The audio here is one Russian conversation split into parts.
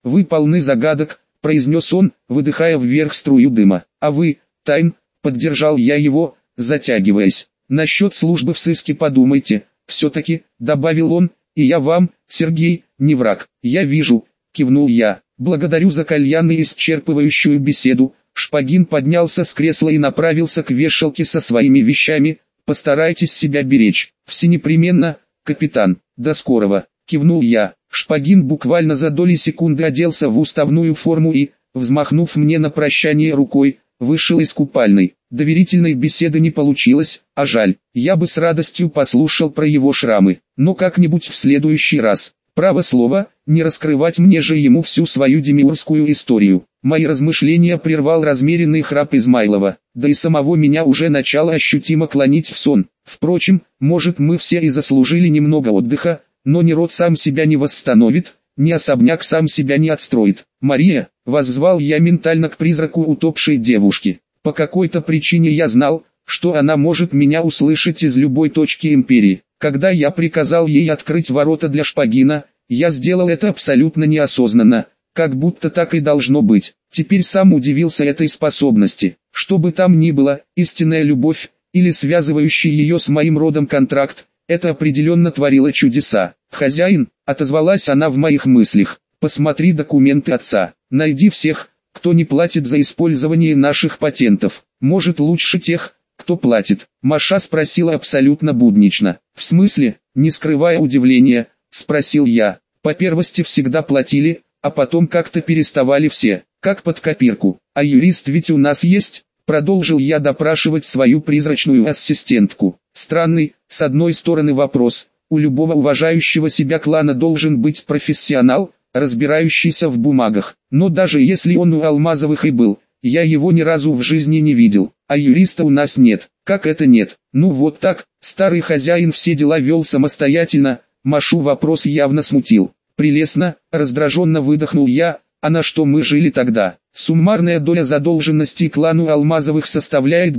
вы полны загадок», — произнес он, выдыхая вверх струю дыма. «А вы, Тайн», — поддержал я его, затягиваясь. «Насчет службы в сыске подумайте, все-таки», — добавил он, — «и я вам, Сергей, не враг». «Я вижу», — кивнул я. «Благодарю за кальян и исчерпывающую беседу». Шпагин поднялся с кресла и направился к вешалке со своими вещами. «Постарайтесь себя беречь». «Все непременно, капитан». «До скорого», — кивнул я. Шпагин буквально за доли секунды оделся в уставную форму и, взмахнув мне на прощание рукой, вышел из купальной. Доверительной беседы не получилось, а жаль. Я бы с радостью послушал про его шрамы, но как-нибудь в следующий раз. Право слово, не раскрывать мне же ему всю свою демиургскую историю. Мои размышления прервал размеренный храп Измайлова, да и самого меня уже начало ощутимо клонить в сон. Впрочем, может, мы все и заслужили немного отдыха, но ни род сам себя не восстановит, ни особняк сам себя не отстроит. «Мария», — воззвал я ментально к призраку утопшей девушки. По какой-то причине я знал, что она может меня услышать из любой точки империи. Когда я приказал ей открыть ворота для Шпагина, я сделал это абсолютно неосознанно, как будто так и должно быть. Теперь сам удивился этой способности. Что бы там ни было, истинная любовь, или связывающий ее с моим родом контракт, это определенно творило чудеса. «Хозяин», — отозвалась она в моих мыслях, — «посмотри документы отца, найди всех, кто не платит за использование наших патентов. Может, лучше тех, кто платит». Маша спросила абсолютно буднично. «В смысле?» — не скрывая удивления, спросил я. «По первости всегда платили, а потом как-то переставали все, как под копирку. А юрист ведь у нас есть?» Продолжил я допрашивать свою призрачную ассистентку. Странный, с одной стороны, вопрос. У любого уважающего себя клана должен быть профессионал, разбирающийся в бумагах. Но даже если он у Алмазовых и был, я его ни разу в жизни не видел. А юриста у нас нет. Как это нет? Ну вот так, старый хозяин все дела вел самостоятельно. Машу вопрос явно смутил. «Прелестно», раздраженно выдохнул я. «А на что мы жили тогда?» Суммарная доля задолженности клану Алмазовых составляет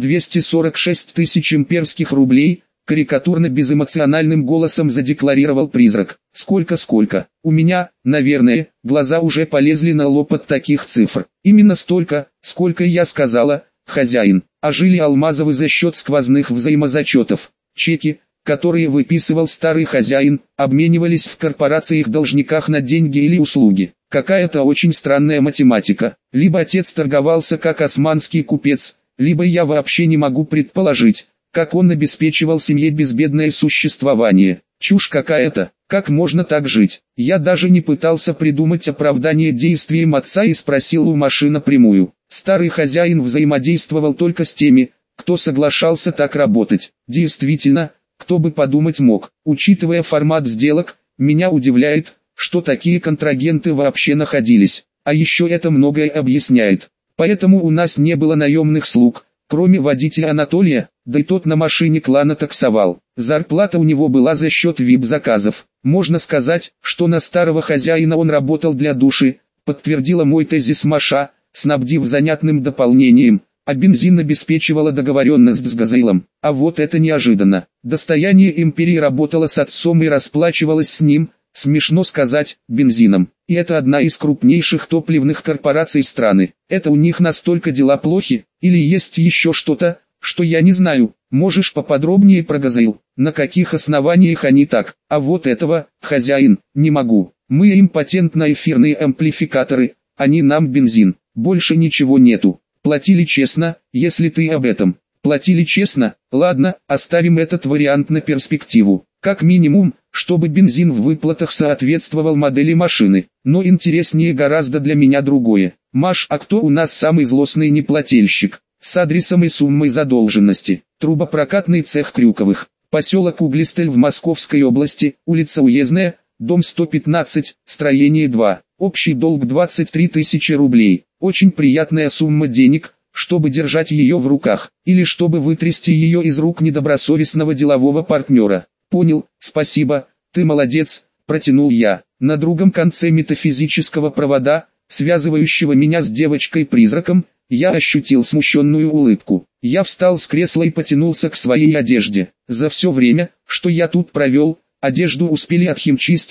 246 тысяч имперских рублей, карикатурно безэмоциональным голосом задекларировал призрак. «Сколько? У меня, наверное, глаза уже полезли на лоб от таких цифр. Именно столько, сколько я сказала, хозяин. А жили Алмазовы за счет сквозных взаимозачетов. Чеки, которые выписывал старый хозяин, обменивались в корпорациях-должниках на деньги или услуги. Какая-то очень странная математика. Либо отец торговался как османский купец, либо я вообще не могу предположить, как он обеспечивал семье безбедное существование. Чушь какая-то, как можно так жить? Я даже не пытался придумать оправдание действиям отца и спросил у Маши напрямую. Старый хозяин взаимодействовал только с теми, кто соглашался так работать. Действительно, кто бы подумать мог. Учитывая формат сделок, меня удивляет, что такие контрагенты вообще находились. А еще это многое объясняет. Поэтому у нас не было наемных слуг, кроме водителя Анатолия, да и тот на машине клана таксовал. Зарплата у него была за счет вип-заказов. Можно сказать, что на старого хозяина он работал для души, подтвердила мой тезис Маша, снабдив занятным дополнением, а бензин обеспечивала договоренность с Газелом. А вот это неожиданно. Достояние империи работало с отцом и расплачивалось с ним, смешно сказать, бензином. И это одна из крупнейших топливных корпораций страны. Это у них настолько дела плохи, или есть еще что-то, что я не знаю? Можешь поподробнее про Газел? На каких основаниях они так? А вот этого, хозяин, не могу. Мы им патент на эфирные амплификаторы, они нам бензин. Больше ничего нету. Платили честно, если ты об этом. Платили честно? Ладно, оставим этот вариант на перспективу. Как минимум, чтобы бензин в выплатах соответствовал модели машины. Но интереснее гораздо для меня другое. Маш, а кто у нас самый злостный неплательщик? С адресом и суммой задолженности. Трубопрокатный цех Крюковых. Поселок Углистель в Московской области, улица Уездная, дом 115, строение 2. Общий долг 23 тысячи рублей. Очень приятная сумма денег, чтобы держать ее в руках, или чтобы вытрясти ее из рук недобросовестного делового партнера. Понял, спасибо, ты молодец, протянул я. На другом конце метафизического провода, связывающего меня с девочкой-призраком, я ощутил смущенную улыбку. Я встал с кресла и потянулся к своей одежде. За все время, что я тут провел, одежду успели отхимчистить,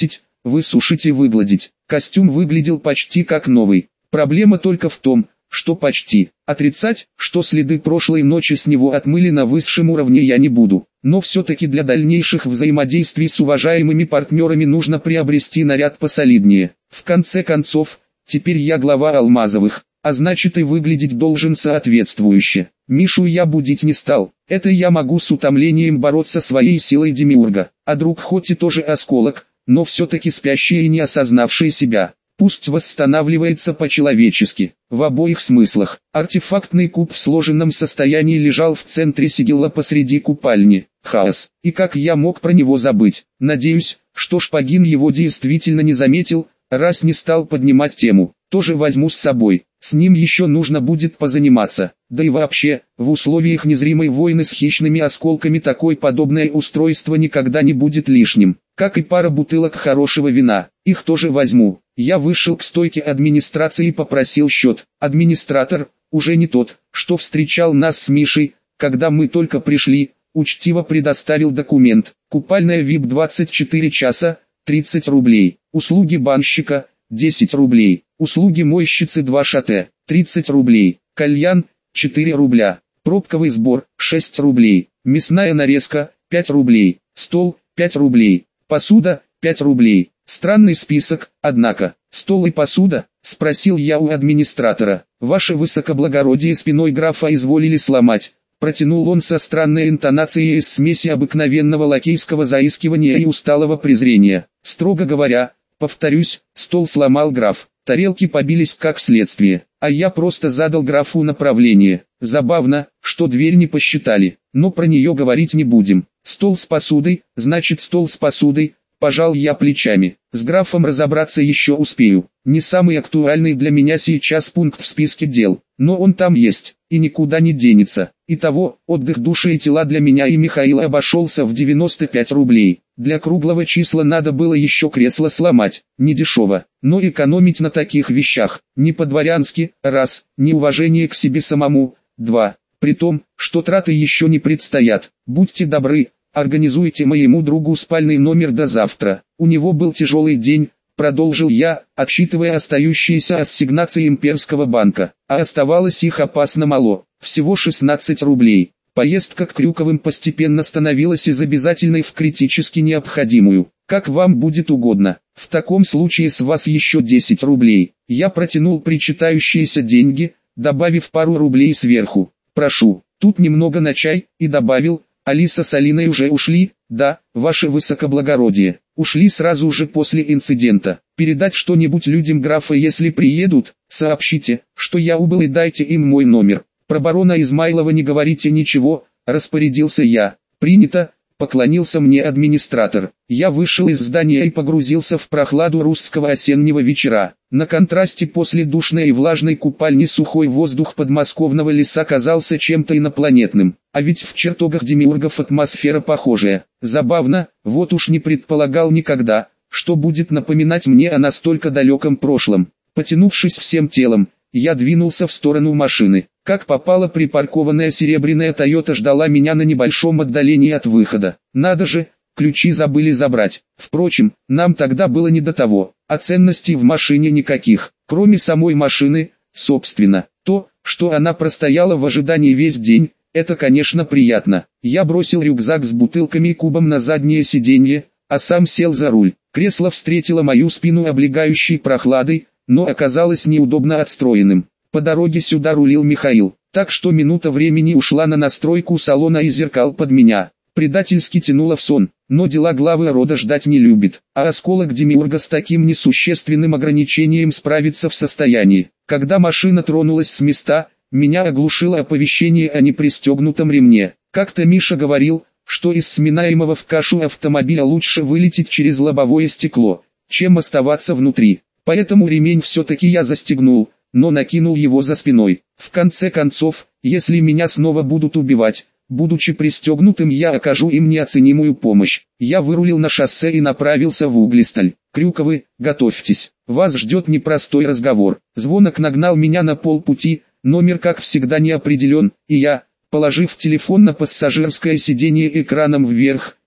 высушить и выгладить. Костюм выглядел почти как новый. Проблема только в том, что почти. Отрицать, что следы прошлой ночи с него отмыли на высшем уровне, я не буду. Но все-таки для дальнейших взаимодействий с уважаемыми партнерами нужно приобрести наряд посолиднее. В конце концов, теперь я глава Алмазовых, а значит и выглядеть должен соответствующе. Мишу я будить не стал. Это я могу с утомлением бороться своей силой демиурга. А друг хоть и тоже осколок, но все-таки спящий и не осознавший себя. Пусть восстанавливается по-человечески, в обоих смыслах. Артефактный куб в сложенном состоянии лежал в центре сигилла посреди купальни. Хаос. И как я мог про него забыть? Надеюсь, что Шпагин его действительно не заметил, раз не стал поднимать тему. Тоже возьму с собой. С ним еще нужно будет позаниматься. Да и вообще, в условиях незримой войны с хищными осколками такое подобное устройство никогда не будет лишним. Как и пара бутылок хорошего вина. Их тоже возьму. Я вышел к стойке администрации и попросил счет. Администратор, уже не тот, что встречал нас с Мишей, когда мы только пришли, учтиво предоставил документ. Купальная VIP 24 часа, 30 рублей. Услуги банщика, 10 рублей. Услуги мойщицы 2 шате, 30 рублей. Кальян, 4 рубля. Пробковый сбор, 6 рублей. Мясная нарезка, 5 рублей. Стол, 5 рублей. Посуда, 5 рублей. Странный список, однако. Стол и посуда? Спросил я у администратора. Ваше высокоблагородие, спиной графа изволили сломать. Протянул он со странной интонацией из смеси обыкновенного лакейского заискивания и усталого презрения. Строго говоря, повторюсь, стол сломал граф. Тарелки побились как следствие, а я просто задал графу направление. Забавно, что дверь не посчитали, но про нее говорить не будем. Стол с посудой, значит стол с посудой, пожал я плечами. С графом разобраться еще успею. Не самый актуальный для меня сейчас пункт в списке дел, но он там есть, и никуда не денется. Итого, отдых души и тела для меня и Михаила обошелся в 95 рублей. Для круглого числа надо было еще кресло сломать, недешево, но экономить на таких вещах, не по-дворянски, раз, неуважение к себе самому, два, при том, что траты еще не предстоят. Будьте добры, организуйте моему другу спальный номер до завтра. У него был тяжелый день, продолжил я, отсчитывая остающиеся ассигнации Имперского банка, а оставалось их опасно мало, всего 16 рублей. Поездка к Крюковым постепенно становилась из обязательной в критически необходимую. Как вам будет угодно. В таком случае с вас еще 10 рублей. Я протянул причитающиеся деньги, добавив пару рублей сверху. Прошу, тут немного на чай, и добавил, Алиса с Алиной уже ушли? Да, ваше высокоблагородие. Ушли сразу же после инцидента. Передать что-нибудь людям графа, если приедут, сообщите, что я убыл, и дайте им мой номер. Про барона Измайлова не говорите ничего, распорядился я. Принято, поклонился мне администратор. Я вышел из здания и погрузился в прохладу русского осеннего вечера. На контрасте после душной и влажной купальни сухой воздух подмосковного леса казался чем-то инопланетным. А ведь в чертогах демиургов атмосфера похожая. Забавно, вот уж не предполагал никогда, что будет напоминать мне о настолько далеком прошлом. Потянувшись всем телом, я двинулся в сторону машины. Как попало, припаркованная серебряная Тойота ждала меня на небольшом отдалении от выхода. Надо же, ключи забыли забрать. Впрочем, нам тогда было не до того, а ценностей в машине никаких, кроме самой машины, собственно. То, что она простояла в ожидании весь день, это, конечно, приятно. Я бросил рюкзак с бутылками и кубом на заднее сиденье, а сам сел за руль. Кресло встретило мою спину облегающей прохладой, но оказалось неудобно отстроенным. По дороге сюда рулил Михаил, так что минута времени ушла на настройку салона и зеркал под меня. Предательски тянуло в сон, но дела главы рода ждать не любит, а осколок демиурга с таким несущественным ограничением справиться в состоянии. Когда машина тронулась с места, меня оглушило оповещение о непристегнутом ремне. Как-то Миша говорил, что из сминаемого в кашу автомобиля лучше вылететь через лобовое стекло, чем оставаться внутри. Поэтому ремень все-таки я застегнул, но накинул его за спиной. В конце концов, если меня снова будут убивать, будучи пристегнутым, я окажу им неоценимую помощь. Я вырулил на шоссе и направился в Углисталь. Крюковы, готовьтесь, вас ждет непростой разговор. Звонок нагнал меня на полпути, номер как всегда не определен, и я, положив телефон на пассажирское сиденье экраном вверх,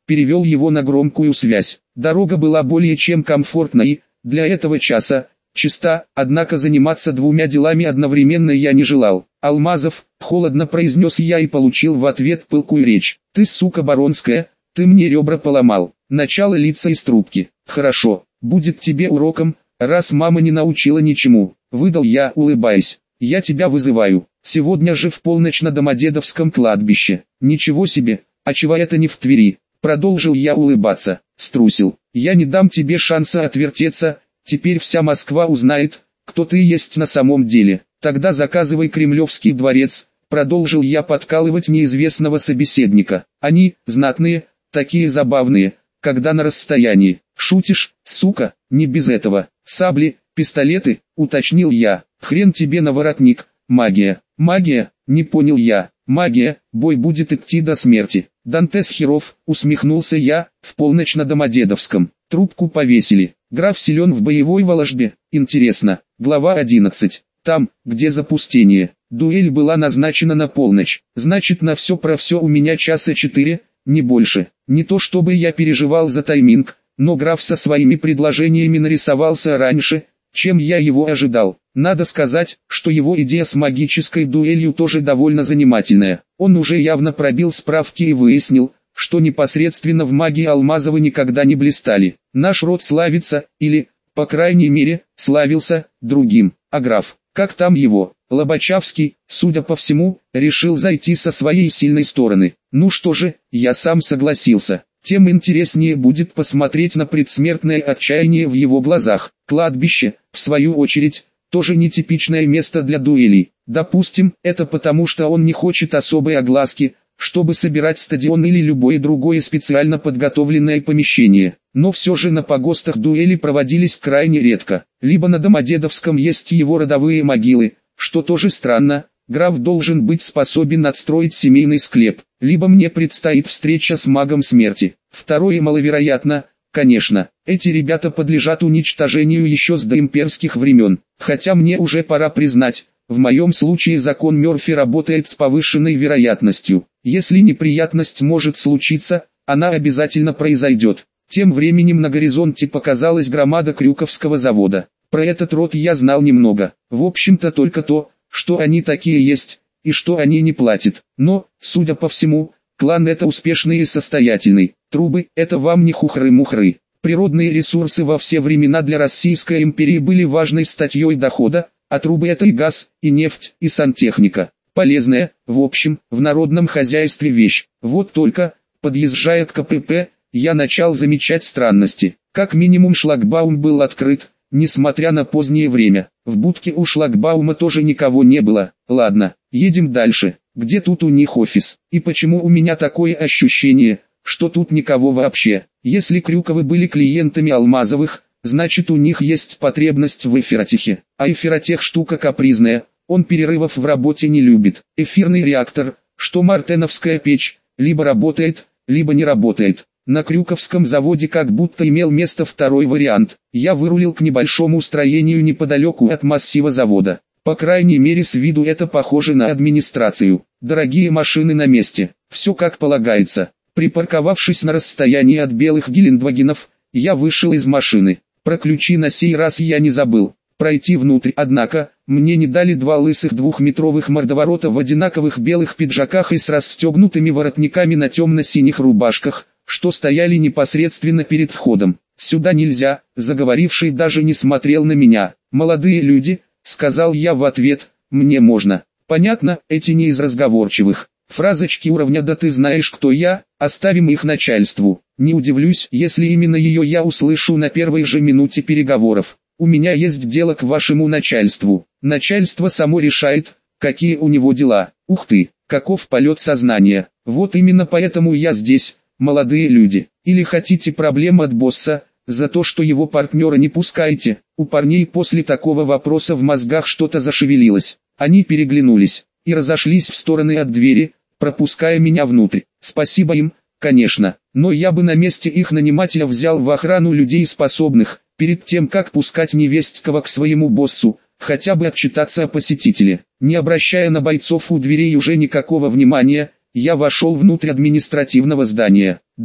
перевел его на громкую связь. Дорога была более чем комфортной, для этого часа, чиста, однако заниматься двумя делами одновременно я не желал. «Алмазов», — холодно произнес я и получил в ответ пылкую речь. «Ты, сука Баронская, ты мне ребра поломал». Начало литься из трубки. «Хорошо, будет тебе уроком, раз мама не научила ничему», — выдал я, улыбаясь. «Я тебя вызываю. Сегодня же в полночь на Домодедовском кладбище». «Ничего себе, а чего это не в Твери?» Продолжил я улыбаться. «Струсил. Я не дам тебе шанса отвертеться, теперь вся Москва узнает, кто ты есть на самом деле. Тогда заказывай Кремлевский дворец», продолжил я подкалывать неизвестного собеседника. «Они, знатные, такие забавные, когда на расстоянии». «Шутишь, сука?» «Не без этого. Сабли, пистолеты», уточнил я. «Хрен тебе на воротник. Магия». «Магия?» Не понял я. «Магия, бой будет идти до смерти». «Дантес херов», усмехнулся я, «в полночь на Домодедовском». Трубку повесили. Граф силен в боевой волжбе. Интересно. Глава 11. Там, где запустение. Дуэль была назначена на полночь. Значит, на все про все у меня часа 4, не больше. Не то чтобы я переживал за тайминг, но граф со своими предложениями нарисовался раньше, чем я его ожидал. Надо сказать, что его идея с магической дуэлью тоже довольно занимательная. Он уже явно пробил справки и выяснил, что непосредственно в магии Алмазовы никогда не блистали. Наш род славится, или, по крайней мере, славился, другим. А граф, как там его, Лобачевский, судя по всему, решил зайти со своей сильной стороны. Ну что же, я сам согласился. Тем интереснее будет посмотреть на предсмертное отчаяние в его глазах. Кладбище, в свою очередь, тоже нетипичное место для дуэлей. Допустим, это потому что он не хочет особой огласки, чтобы собирать стадион или любое другое специально подготовленное помещение. Но все же на погостах дуэли проводились крайне редко. Либо на Домодедовском есть его родовые могилы, что тоже странно. Граф должен быть способен отстроить семейный склеп, либо мне предстоит встреча с магом смерти. Второе маловероятно, конечно. Эти ребята подлежат уничтожению еще с доимперских времен. Хотя мне уже пора признать, в моем случае закон Мёрфи работает с повышенной вероятностью. Если неприятность может случиться, она обязательно произойдет. Тем временем на горизонте показалась громада Крюковского завода. Про этот род я знал немного. В общем-то только то, что они такие есть, и что они не платят. Но, судя по всему, клан это успешный и состоятельный. Трубы – это вам не хухры-мухры. Природные ресурсы во все времена для Российской империи были важной статьей дохода, а трубы – это и газ, и нефть, и сантехника. Полезная, в общем, в народном хозяйстве вещь. Вот только, подъезжая к КПП, я начал замечать странности. Как минимум шлагбаум был открыт, несмотря на позднее время. В будке у шлагбаума тоже никого не было. Ладно, едем дальше. Где тут у них офис? И почему у меня такое ощущение, что тут никого вообще? Если Крюковы были клиентами Алмазовых, значит у них есть потребность в эфиротехе. А эфиротех штука капризная, он перерывов в работе не любит. Эфирный реактор, что мартеновская печь, либо работает, либо не работает. На Крюковском заводе как будто имел место второй вариант. Я вырулил к небольшому строению неподалеку от массива завода. По крайней мере с виду это похоже на администрацию. Дорогие машины на месте, все как полагается. Припарковавшись на расстоянии от белых гелендвагенов, я вышел из машины. Про ключи на сей раз я не забыл. Пройти внутрь, однако, мне не дали два лысых двухметровых мордоворота в одинаковых белых пиджаках и с расстегнутыми воротниками на темно-синих рубашках, что стояли непосредственно перед входом. «Сюда нельзя», заговоривший даже не смотрел на меня. «Молодые люди», сказал я в ответ, «мне можно». Понятно, эти не из разговорчивых. Фразочки уровня «да ты знаешь кто я», оставим их начальству. Не удивлюсь, если именно ее я услышу на первой же минуте переговоров. У меня есть дело к вашему начальству. Начальство само решает, какие у него дела. Ух ты, каков полет сознания. Вот именно поэтому я здесь. Молодые люди, или хотите проблем от босса, за то, что его партнера не пускаете? У парней после такого вопроса в мозгах что-то зашевелилось. Они переглянулись и разошлись в стороны от двери, пропуская меня внутрь. Спасибо им, конечно, но я бы на месте их нанимателя взял в охрану людей способных, перед тем как пускать невестького к своему боссу, хотя бы отчитаться о посетителе. Не обращая на бойцов у дверей уже никакого внимания, я вошел внутрь административного здания. Да,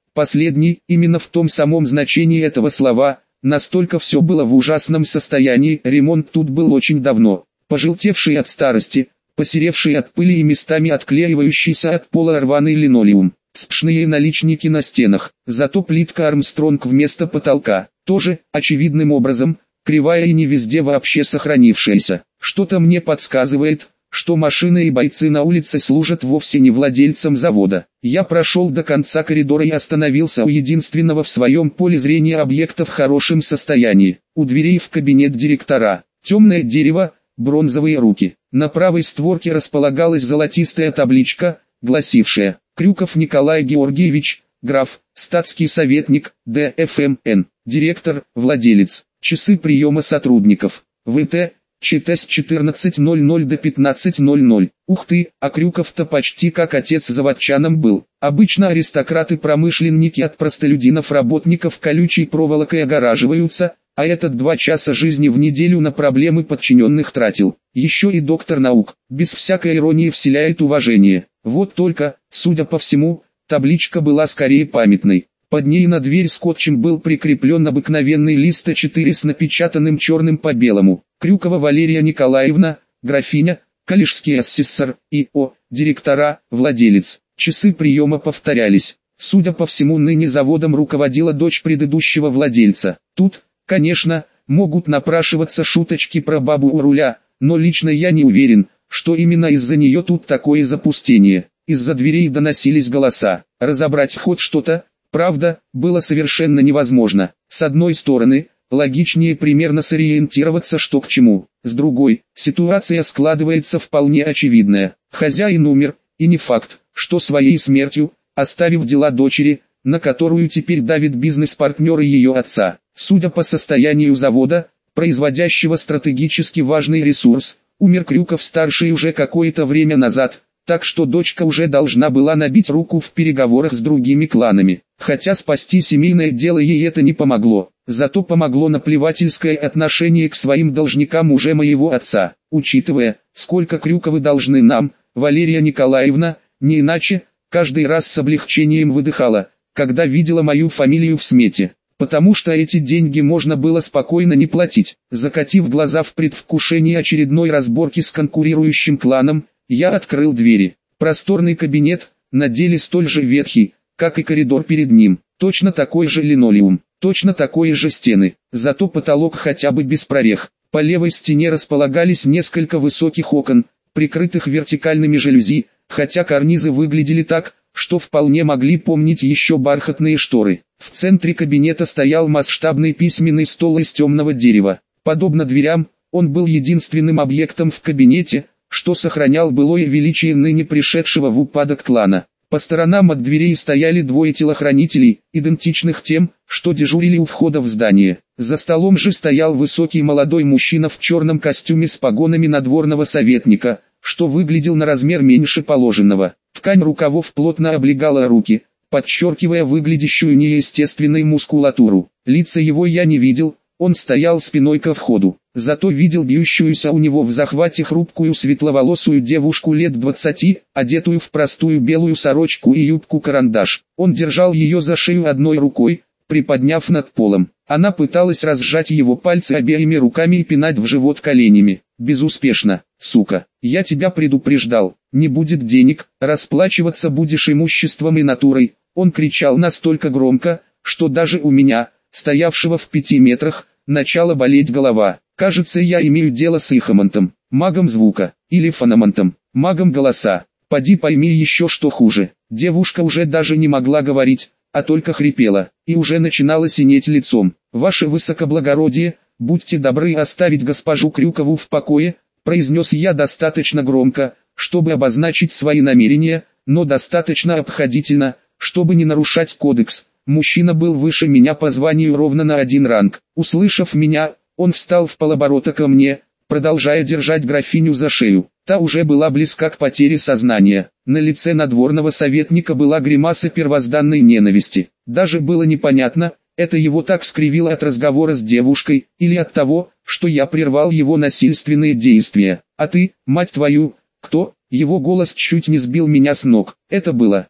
Последний, именно в том самом значении этого слова, настолько все было в ужасном состоянии, ремонт тут был очень давно, пожелтевший от старости, посеревший от пыли и местами отклеивающийся от пола рваный линолеум, сплошные наличники на стенах, зато плитка Армстронг вместо потолка, тоже, очевидным образом, кривая и не везде вообще сохранившаяся. Что-то мне подсказывает, что машины и бойцы на улице служат вовсе не владельцам завода. Я прошел до конца коридора и остановился у единственного в своем поле зрения объекта в хорошем состоянии. У дверей в кабинет директора. Темное дерево, бронзовые руки. На правой створке располагалась золотистая табличка, гласившая: Крюков Николай Георгиевич, граф, статский советник, ДФМН, директор, владелец. Часы приема сотрудников. ВТ. ЧТ с 14:00 до 15:00. Ух ты, а Крюков-то почти как отец заводчанам был. Обычно аристократы-промышленники от простолюдинов-работников колючей проволокой огораживаются, а этот 2 часа жизни в неделю на проблемы подчиненных тратил. Еще и доктор наук, без всякой иронии вселяет уважение. Вот только, судя по всему, табличка была скорее памятной. Под ней на дверь скотчем был прикреплен обыкновенный лист А4 с напечатанным черным по белому: Крюкова Валерия Николаевна, графиня, коллежский асессор, ИО, директора, владелец. Часы приема повторялись. Судя по всему, ныне заводом руководила дочь предыдущего владельца. Тут, конечно, могут напрашиваться шуточки про бабу у руля, но лично я не уверен, что именно из-за нее тут такое запустение. Из-за дверей доносились голоса. Разобрать хоть что-то, правда, было совершенно невозможно. С одной стороны, логичнее примерно сориентироваться, что к чему. С другой, ситуация складывается вполне очевидная. Хозяин умер, и не факт, что своей смертью, оставив дела дочери, на которую теперь давит бизнес-партнер ее отца. Судя по состоянию завода, производящего стратегически важный ресурс, умер Крюков-старший уже какое-то время назад, так что дочка уже должна была набить руку в переговорах с другими кланами. Хотя спасти семейное дело ей это не помогло, зато помогло наплевательское отношение к своим должникам уже моего отца. Учитывая, сколько Крюковы должны нам, Валерия Николаевна, не иначе, каждый раз с облегчением выдыхала, когда видела мою фамилию в смете, потому что эти деньги можно было спокойно не платить. Закатив глаза в предвкушении очередной разборки с конкурирующим кланом, я открыл двери. Просторный кабинет, на деле столь же ветхий, как и коридор перед ним. Точно такой же линолеум, точно такие же стены, зато потолок хотя бы без прорех. По левой стене располагались несколько высоких окон, прикрытых вертикальными жалюзи, хотя карнизы выглядели так, что вполне могли помнить еще бархатные шторы. В центре кабинета стоял масштабный письменный стол из темного дерева. Подобно дверям, он был единственным объектом в кабинете, что сохранял былое величие ныне пришедшего в упадок клана. По сторонам от дверей стояли 2 телохранителей, идентичных тем, что дежурили у входа в здание. За столом же стоял высокий молодой мужчина в черном костюме с погонами надворного советника, что выглядел на размер меньше положенного. Ткань рукавов плотно облегала руки, подчеркивая выглядящую неестественной мускулатуру. Лица его я не видел, он стоял спиной ко входу. Зато видел бьющуюся у него в захвате хрупкую светловолосую девушку лет 20, одетую в простую белую сорочку и юбку-карандаш. Он держал ее за шею одной рукой, приподняв над полом. Она пыталась разжать его пальцы обеими руками и пинать в живот коленями. Безуспешно. Сука, я тебя предупреждал, не будет денег, расплачиваться будешь имуществом и натурой. Он кричал настолько громко, что даже у меня, стоявшего в 5 метрах, начала болеть голова. Кажется, я имею дело с Ихомантом, магом звука, или фономантом, магом голоса. Поди пойми еще что хуже. Девушка уже даже не могла говорить, а только хрипела, и уже начинала синеть лицом. «Ваше высокоблагородие, будьте добры оставить госпожу Крюкову в покое», произнес я достаточно громко, чтобы обозначить свои намерения, но достаточно обходительно, чтобы не нарушать кодекс. Мужчина был выше меня по званию ровно на 1 ранг. Услышав меня, он встал в полоборота ко мне, продолжая держать графиню за шею. Та уже была близка к потере сознания. На лице надворного советника была гримаса первозданной ненависти. Даже было непонятно, это его так скривило от разговора с девушкой, или от того, что я прервал его насильственные действия. «А ты, мать твою, кто?» Его голос чуть не сбил меня с ног. Это было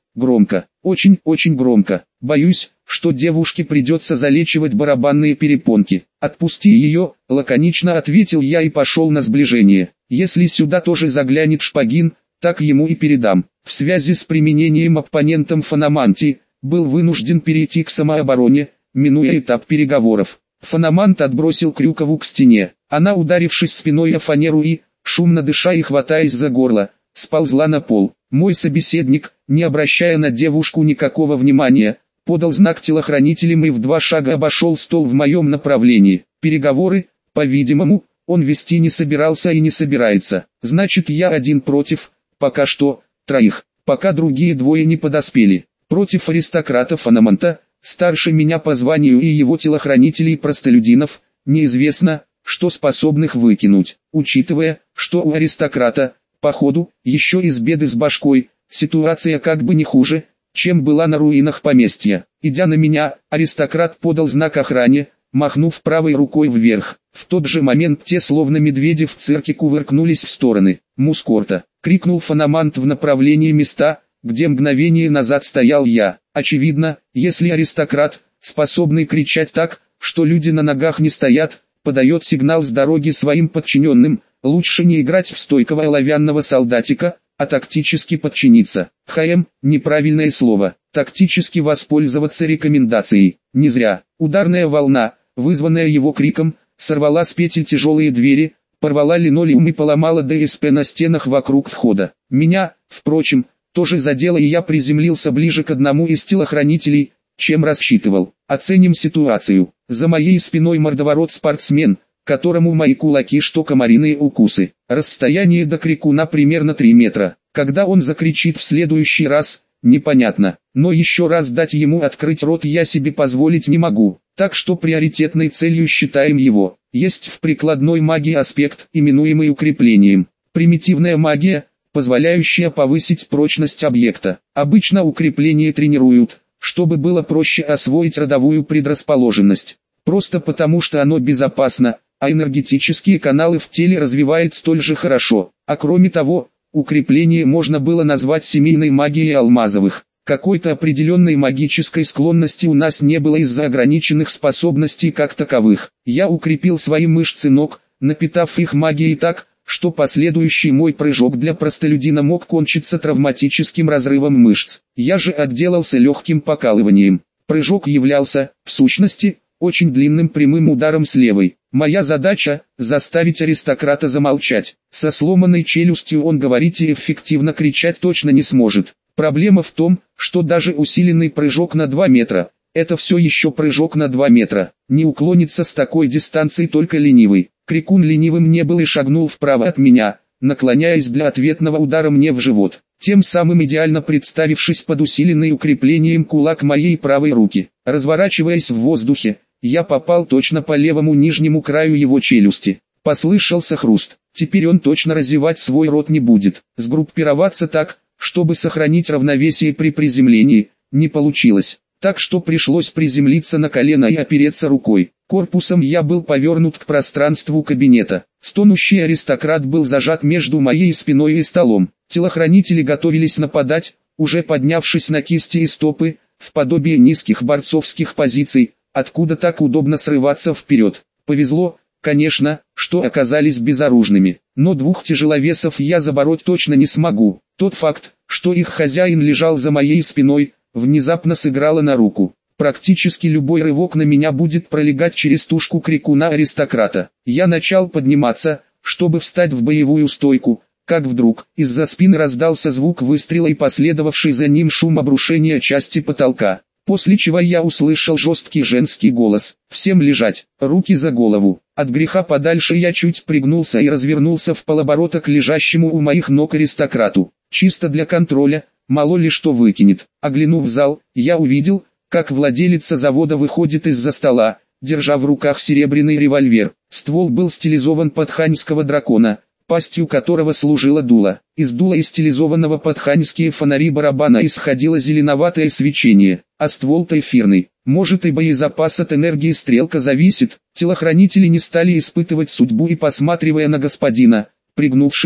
громко, очень-очень громко. Боюсь, что девушке придется залечивать барабанные перепонки. Отпусти ее, лаконично ответил я и пошел на сближение. Если сюда тоже заглянет Шпагин, так ему и передам. В связи с применением оппонентом Фономантии, был вынужден перейти к самообороне, минуя этап переговоров. Фономант отбросил Крюкову к стене. Она, ударившись спиной о фанеру и, шумно дыша и хватаясь за горло, сползла на пол. Мой собеседник, не обращая на девушку никакого внимания, подал знак телохранителям и в 2 шага обошел стол в моем направлении. Переговоры, по-видимому, он вести не собирался и не собирается. Значит, я один против, пока что, 3, пока другие 2 не подоспели. Против аристократа Фономанта, старше меня по званию, и его телохранителей-простолюдинов, неизвестно, что способных выкинуть. Учитывая, что у аристократа, походу, еще из беды с башкой, ситуация как бы не хуже, чем была на руинах поместья. Идя на меня, аристократ подал знак охране, махнув правой рукой вверх. В тот же момент те, словно медведи в цирке, кувыркнулись в стороны. «Мускорта!» — крикнул Фономант в направлении места, где мгновение назад стоял я. Очевидно, если аристократ, способный кричать так, что люди на ногах не стоят, подает сигнал с дороги своим подчиненным, лучше не играть в стойкого оловянного солдатика, а тактически подчиниться. Неправильное слово. Тактически воспользоваться рекомендацией. Не зря. Ударная волна, вызванная его криком, сорвала с петель тяжелые двери, порвала линолеум и поломала ДСП на стенах вокруг входа. Меня, впрочем, тоже задело, и я приземлился ближе к одному из телохранителей, чем рассчитывал. Оценим ситуацию. За моей спиной мордоворот-спортсмен, которому мои кулаки что комариные укусы. Расстояние до крикуна примерно 3 метра. Когда он закричит в следующий раз, непонятно. Но еще раз дать ему открыть рот я себе позволить не могу. Так что приоритетной целью считаем его. Есть в прикладной магии аспект, именуемый укреплением. Примитивная магия, позволяющая повысить прочность объекта. Обычно укрепление тренируют, чтобы было проще освоить родовую предрасположенность. Просто потому, что оно безопасно, а энергетические каналы в теле развивает столь же хорошо. А кроме того, укрепление можно было назвать семейной магией Алмазовых. Какой-то определенной магической склонности у нас не было из-за ограниченных способностей как таковых. Я укрепил свои мышцы ног, напитав их магией так, что последующий мой прыжок для простолюдина мог кончиться травматическим разрывом мышц. Я же отделался легким покалыванием. Прыжок являлся, в сущности, очень длинным прямым ударом с левой. Моя задача – заставить аристократа замолчать. Со сломанной челюстью он говорить и эффективно кричать точно не сможет. Проблема в том, что даже усиленный прыжок на 2 метра – это все еще прыжок на 2 метра. Не уклонится с такой дистанции только ленивый. Крикун ленивым не был и шагнул вправо от меня, наклоняясь для ответного удара мне в живот, тем самым идеально представившись под усиленный укреплением кулак моей правой руки. Разворачиваясь в воздухе, я попал точно по левому нижнему краю его челюсти. Послышался хруст. Теперь он точно разевать свой рот не будет. Сгруппироваться так, чтобы сохранить равновесие при приземлении, не получилось. Так что пришлось приземлиться на колено и опереться рукой. Корпусом я был повернут к пространству кабинета. Стонущий аристократ был зажат между моей спиной и столом. Телохранители готовились нападать, уже поднявшись на кисти и стопы, в подобие низких борцовских позиций, откуда так удобно срываться вперед. Повезло, конечно, что оказались безоружными, но 2 тяжеловесов я забороть точно не смогу. Тот факт, что их хозяин лежал за моей спиной, внезапно сыграло на руку. Практически любой рывок на меня будет пролегать через тушку крикуна-аристократа. Я начал подниматься, чтобы встать в боевую стойку, как вдруг из-за спины раздался звук выстрела и последовавший за ним шум обрушения части потолка. После чего я услышал жесткий женский голос: «Всем лежать, руки за голову». От греха подальше я чуть пригнулся и развернулся в полоборота к лежащему у моих ног аристократу. Чисто для контроля, мало ли что выкинет. Оглянув зал, я увидел, как владелица завода выходит из-за стола, держа в руках серебряный револьвер. Ствол был стилизован под ханьского дракона, пастью которого служило дуло. Из дула и стилизованного под ханьские фонари барабана исходило зеленоватое свечение, а ствол-то эфирный. Может, и боезапас от энергии стрелка зависит. Телохранители не стали испытывать судьбу и, посматривая на господина, пригнувшись,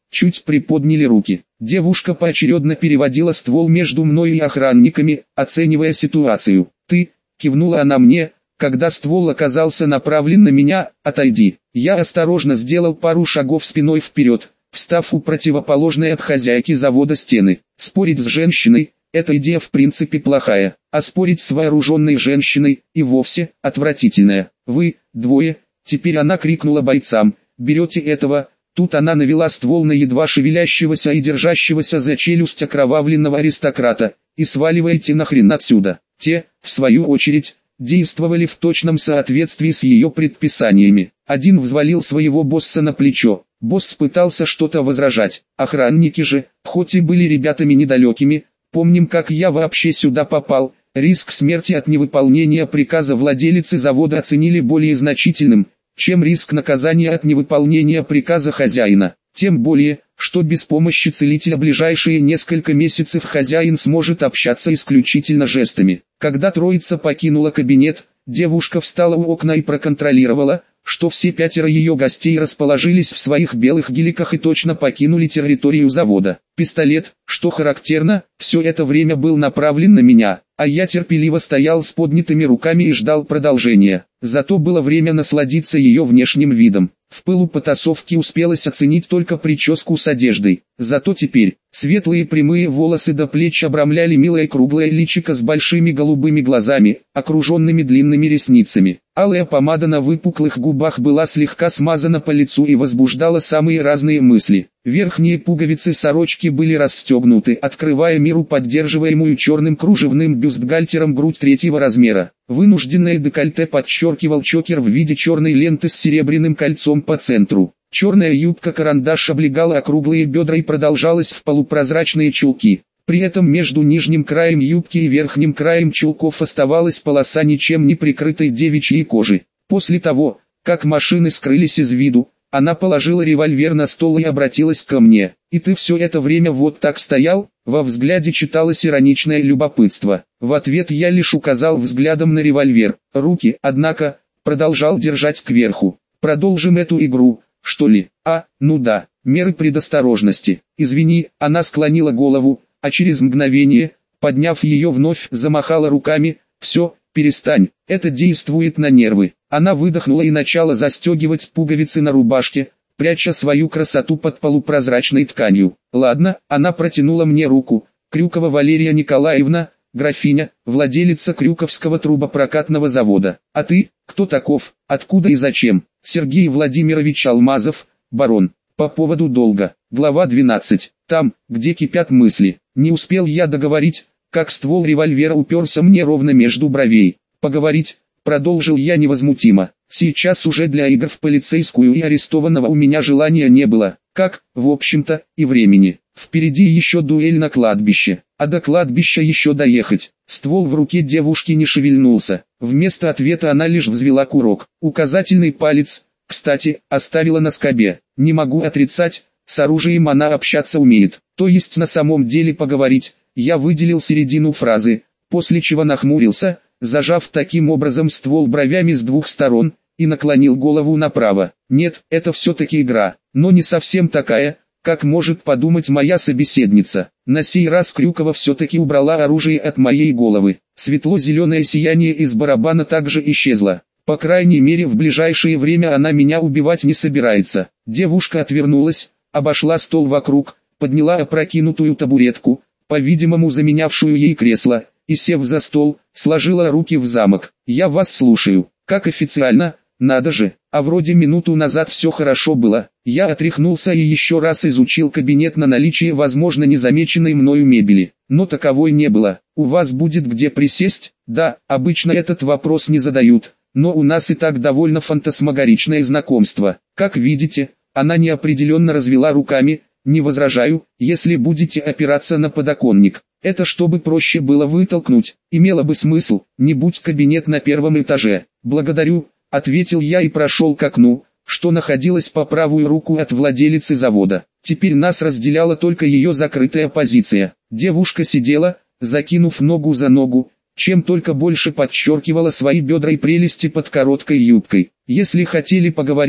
чуть приподняли руки. Девушка поочередно переводила ствол между мной и охранниками, оценивая ситуацию. «Ты», — кивнула она мне, когда ствол оказался направлен на меня, — «отойди». Я осторожно сделал пару шагов спиной вперед, встав у противоположной от хозяйки завода стены. Спорить с женщиной — эта идея в принципе плохая, а спорить с вооруженной женщиной и вовсе отвратительная. «Вы, двое», — теперь она крикнула бойцам, — «берете этого». Тут она навела ствол на едва шевелящегося и держащегося за челюсть окровавленного аристократа, и сваливаете нахрен отсюда. Те, в свою очередь, действовали в точном соответствии с ее предписаниями. Один взвалил своего босса на плечо. Босс пытался что-то возражать. Охранники же, хоть и были ребятами недалекими, помним, как я вообще сюда попал, риск смерти от невыполнения приказа владелицы завода оценили более значительным, чем риск наказания от невыполнения приказа хозяина. Тем более, что без помощи целителя ближайшие несколько месяцев хозяин сможет общаться исключительно жестами. Когда троица покинула кабинет, девушка встала у окна и проконтролировала, что все 5 ее гостей расположились в своих белых геликах и точно покинули территорию завода. Пистолет, что характерно, все это время был направлен на меня, а я терпеливо стоял с поднятыми руками и ждал продолжения. Зато было время насладиться ее внешним видом. В пылу потасовки успелось оценить только прическу с одеждой. Зато теперь светлые прямые волосы до плеч обрамляли милое круглое личико с большими голубыми глазами, окруженными длинными ресницами. Алая помада на выпуклых губах была слегка смазана по лицу и возбуждала самые разные мысли. Верхние пуговицы сорочки были расстегнуты, открывая миру поддерживаемую черным кружевным бюстгальтером грудь 3-го размера. Вынужденное декольте подчеркивал чокер в виде черной ленты с серебряным кольцом по центру. Черная юбка-карандаш облегала округлые бедра и продолжалась в полупрозрачные чулки. При этом между нижним краем юбки и верхним краем чулков оставалась полоса ничем не прикрытой девичьей кожи. После того, как машины скрылись из виду, она положила револьвер на стол и обратилась ко мне. «И ты все это время вот так стоял?» Во взгляде читалось ироничное любопытство. В ответ я лишь указал взглядом на револьвер. Руки, однако, продолжал держать кверху. «Продолжим эту игру, что ли?» Ну да, меры предосторожности. «Извини», она склонила голову, а через мгновение, подняв ее вновь, замахала руками. «Все, перестань, это действует на нервы». Она выдохнула и начала застегивать пуговицы на рубашке, пряча свою красоту под полупрозрачной тканью. «Ладно», она протянула мне руку. «Крюкова Валерия Николаевна, графиня, владелица Крюковского трубопрокатного завода. А ты, кто таков, откуда и зачем?» Сергей Владимирович Алмазов, барон. По поводу долга. Глава 12. Там, где кипят мысли. Не успел я договорить, как ствол револьвера уперся мне ровно между бровей. «Поговорить», продолжил я невозмутимо. «Сейчас уже для игр в полицейскую и арестованного у меня желания не было, как, в общем-то, и времени. Впереди еще дуэль на кладбище, а до кладбища еще доехать». Ствол в руке девушки не шевельнулся. Вместо ответа она лишь взвела курок. Указательный палец, кстати, оставила на скобе. Не могу отрицать, с оружием она общаться умеет. То есть на самом деле поговорить. Я выделил середину фразы, после чего нахмурился, зажав таким образом ствол бровями с двух сторон, и наклонил голову направо. Нет, это все-таки игра, но не совсем такая, как может подумать моя собеседница. На сей раз Крюкова все-таки убрала оружие от моей головы. Светло-зеленое сияние из барабана также исчезло. По крайней мере в ближайшее время она меня убивать не собирается. Девушка отвернулась, обошла стол вокруг, подняла опрокинутую табуретку, по-видимому заменявшую ей кресло, и сев за стол, сложила руки в замок. «Я вас слушаю». «Как официально? Надо же, а вроде минуту назад все хорошо было». Я отряхнулся и еще раз изучил кабинет на наличие возможно незамеченной мною мебели. Но таковой не было. «У вас будет где присесть?» «Да, обычно этот вопрос не задают, но у нас и так довольно фантасмагоричное знакомство. Как видите», она неопределенно развела руками, «не возражаю, если будете опираться на подоконник. Это чтобы проще было вытолкнуть, имело бы смысл, не будь кабинет на 1-м этаже». «Благодарю», ответил я и прошел к окну, что находилось по правую руку от владелицы завода. Теперь нас разделяла только ее закрытая позиция. Девушка сидела, закинув ногу за ногу, чем только больше подчеркивала свои бедра и прелести под короткой юбкой. Если хотели поговорить,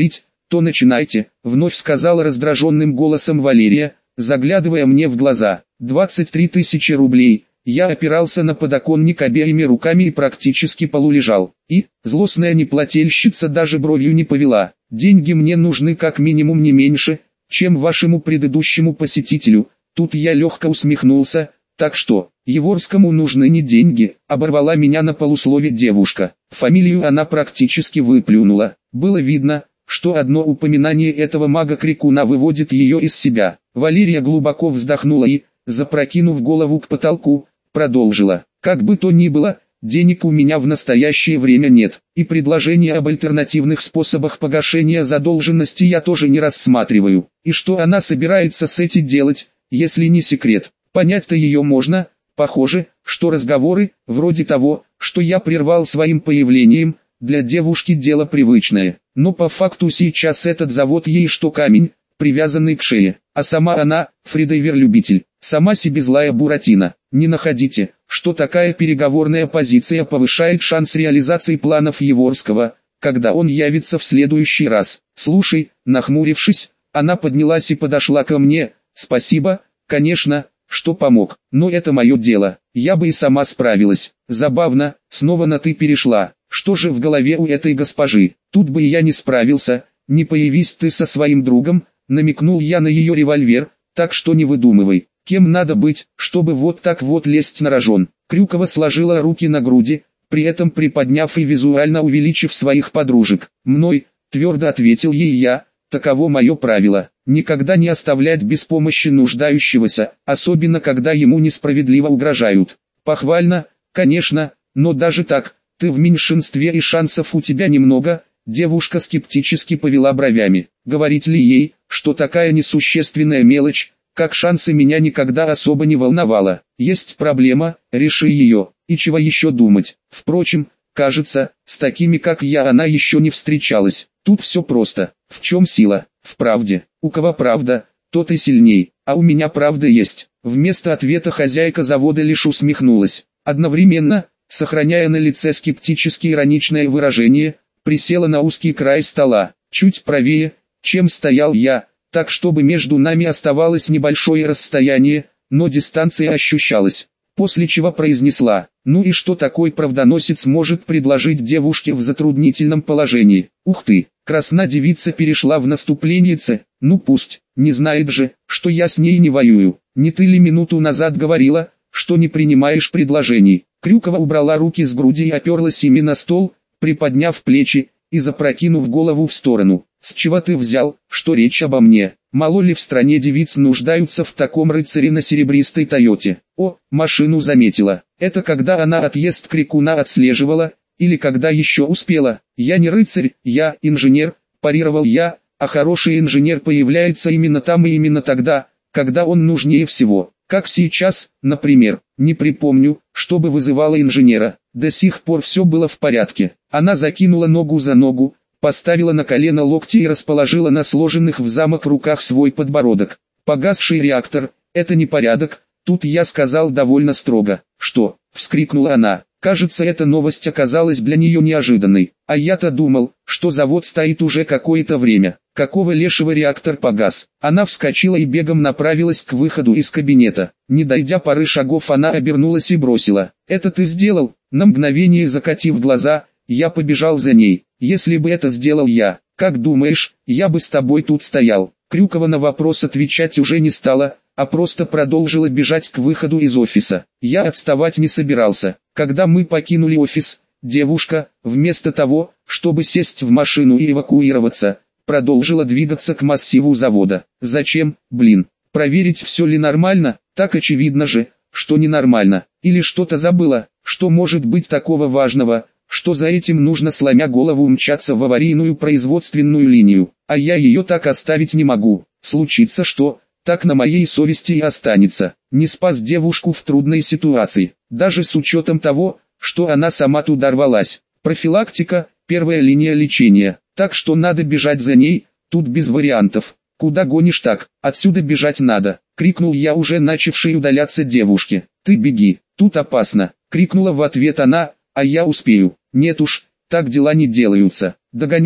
то начинайте, вновь сказала раздраженным голосом Валерия, заглядывая мне в глаза. 23 тысячи рублей. Я опирался на подоконник обеими руками и практически полулежал. И, злостная неплательщица даже бровью не повела. Деньги мне нужны как минимум не меньше, чем вашему предыдущему посетителю. Тут я легко усмехнулся. Так что, Еворскому нужны не деньги, оборвала меня на полуслове девушка. Фамилию она практически выплюнула. Было видно, что одно упоминание этого мага-крикуна выводит ее из себя. Валерия глубоко вздохнула и, запрокинув голову к потолку, продолжила. Как бы то ни было, денег у меня в настоящее время нет, и предложение об альтернативных способах погашения задолженности я тоже не рассматриваю. И что она собирается с этим делать, если не секрет? Понять-то ее можно. Похоже, что разговоры, вроде того, что я прервал своим появлением, для девушки дело привычное. Но по факту сейчас этот завод ей что камень, привязанный к шее. А сама она, фридайвер-любитель, сама себе злая Буратино. Не находите, что такая переговорная позиция повышает шанс реализации планов Еворского, когда он явится в следующий раз? Слушай, нахмурившись, она поднялась и подошла ко мне. Спасибо, конечно, что помог, но это мое дело, я бы и сама справилась. Забавно, снова на «ты» перешла. Что же в голове у этой госпожи? Тут бы и я не справился, не появись ты со своим другом, намекнул я на ее револьвер, так что не выдумывай, кем надо быть, чтобы вот так вот лезть на рожон. Крюкова сложила руки на груди, при этом приподняв и визуально увеличив своих подружек. Мной, твердо ответил ей я, таково мое правило. Никогда не оставлять без помощи нуждающегося, особенно когда ему несправедливо угрожают. Похвально, конечно, но даже так, ты в меньшинстве и шансов у тебя немного. Девушка скептически повела бровями. Говорить ли ей, что такая несущественная мелочь, как шансы, меня никогда особо не волновала. Есть проблема, реши ее, и чего еще думать. Впрочем, кажется, с такими как я она еще не встречалась. Тут все просто. В чем сила? В правде. У кого правда, тот и сильней. А у меня правда есть. Вместо ответа хозяйка завода лишь усмехнулась. Одновременно, сохраняя на лице скептически ироничное выражение, присела на узкий край стола, чуть правее, чем стоял я, так чтобы между нами оставалось небольшое расстояние, но дистанция ощущалась. После чего произнесла: ну и что такой правдоносец может предложить девушке в затруднительном положении? Ух ты, красна девица перешла в наступление. Ну пусть, не знает же, что я с ней не воюю. Не ты ли минуту назад говорила, что не принимаешь предложений? Крюкова убрала руки с груди и оперлась ими на стол, приподняв плечи и запрокинув голову в сторону. С чего ты взял, что речь обо мне? Мало ли в стране девиц нуждаются в таком рыцаре на серебристой Тойоте? О, машину заметила. Это когда она отъезд крикуна отслеживала, или когда еще успела? Я не рыцарь, я инженер, парировал я, а хороший инженер появляется именно там и именно тогда, когда он нужнее всего. Как сейчас, например. Не припомню, чтобы вызывала инженера. До сих пор все было в порядке. Она закинула ногу за ногу, поставила на колено локти и расположила на сложенных в замок руках свой подбородок. Погасший реактор – это не порядок, тут я сказал довольно строго. Что? – вскрикнула она. Кажется, эта новость оказалась для нее неожиданной. А я-то думал, что завод стоит уже какое-то время. Какого лешего реактор погас? Она вскочила и бегом направилась к выходу из кабинета. Не дойдя пары шагов, она обернулась и бросила: это ты сделал? На мгновение закатив глаза, я побежал за ней. Если бы это сделал я, как думаешь, я бы с тобой тут стоял? Крюкова на вопрос отвечать уже не стала, а просто продолжила бежать к выходу из офиса. Я отставать не собирался. Когда мы покинули офис, девушка, вместо того, чтобы сесть в машину и эвакуироваться, продолжила двигаться к массиву завода. Зачем, блин? Проверить, все ли нормально? Так очевидно же, что ненормально. Или что-то забыла? Что может быть такого важного, что за этим нужно сломя голову мчаться в аварийную производственную линию? А я ее так оставить не могу. Случится что, так на моей совести и останется. Не спас девушку в трудной ситуации, даже с учетом того, что она сама туда рвалась. Профилактика – первая линия лечения, так что надо бежать за ней, тут без вариантов. Куда гонишь так? Отсюда бежать надо, крикнул я уже начавшей удаляться девушке. Ты беги, тут опасно, крикнула в ответ она, а я успею. Нет уж, так дела не делаются. Догоню,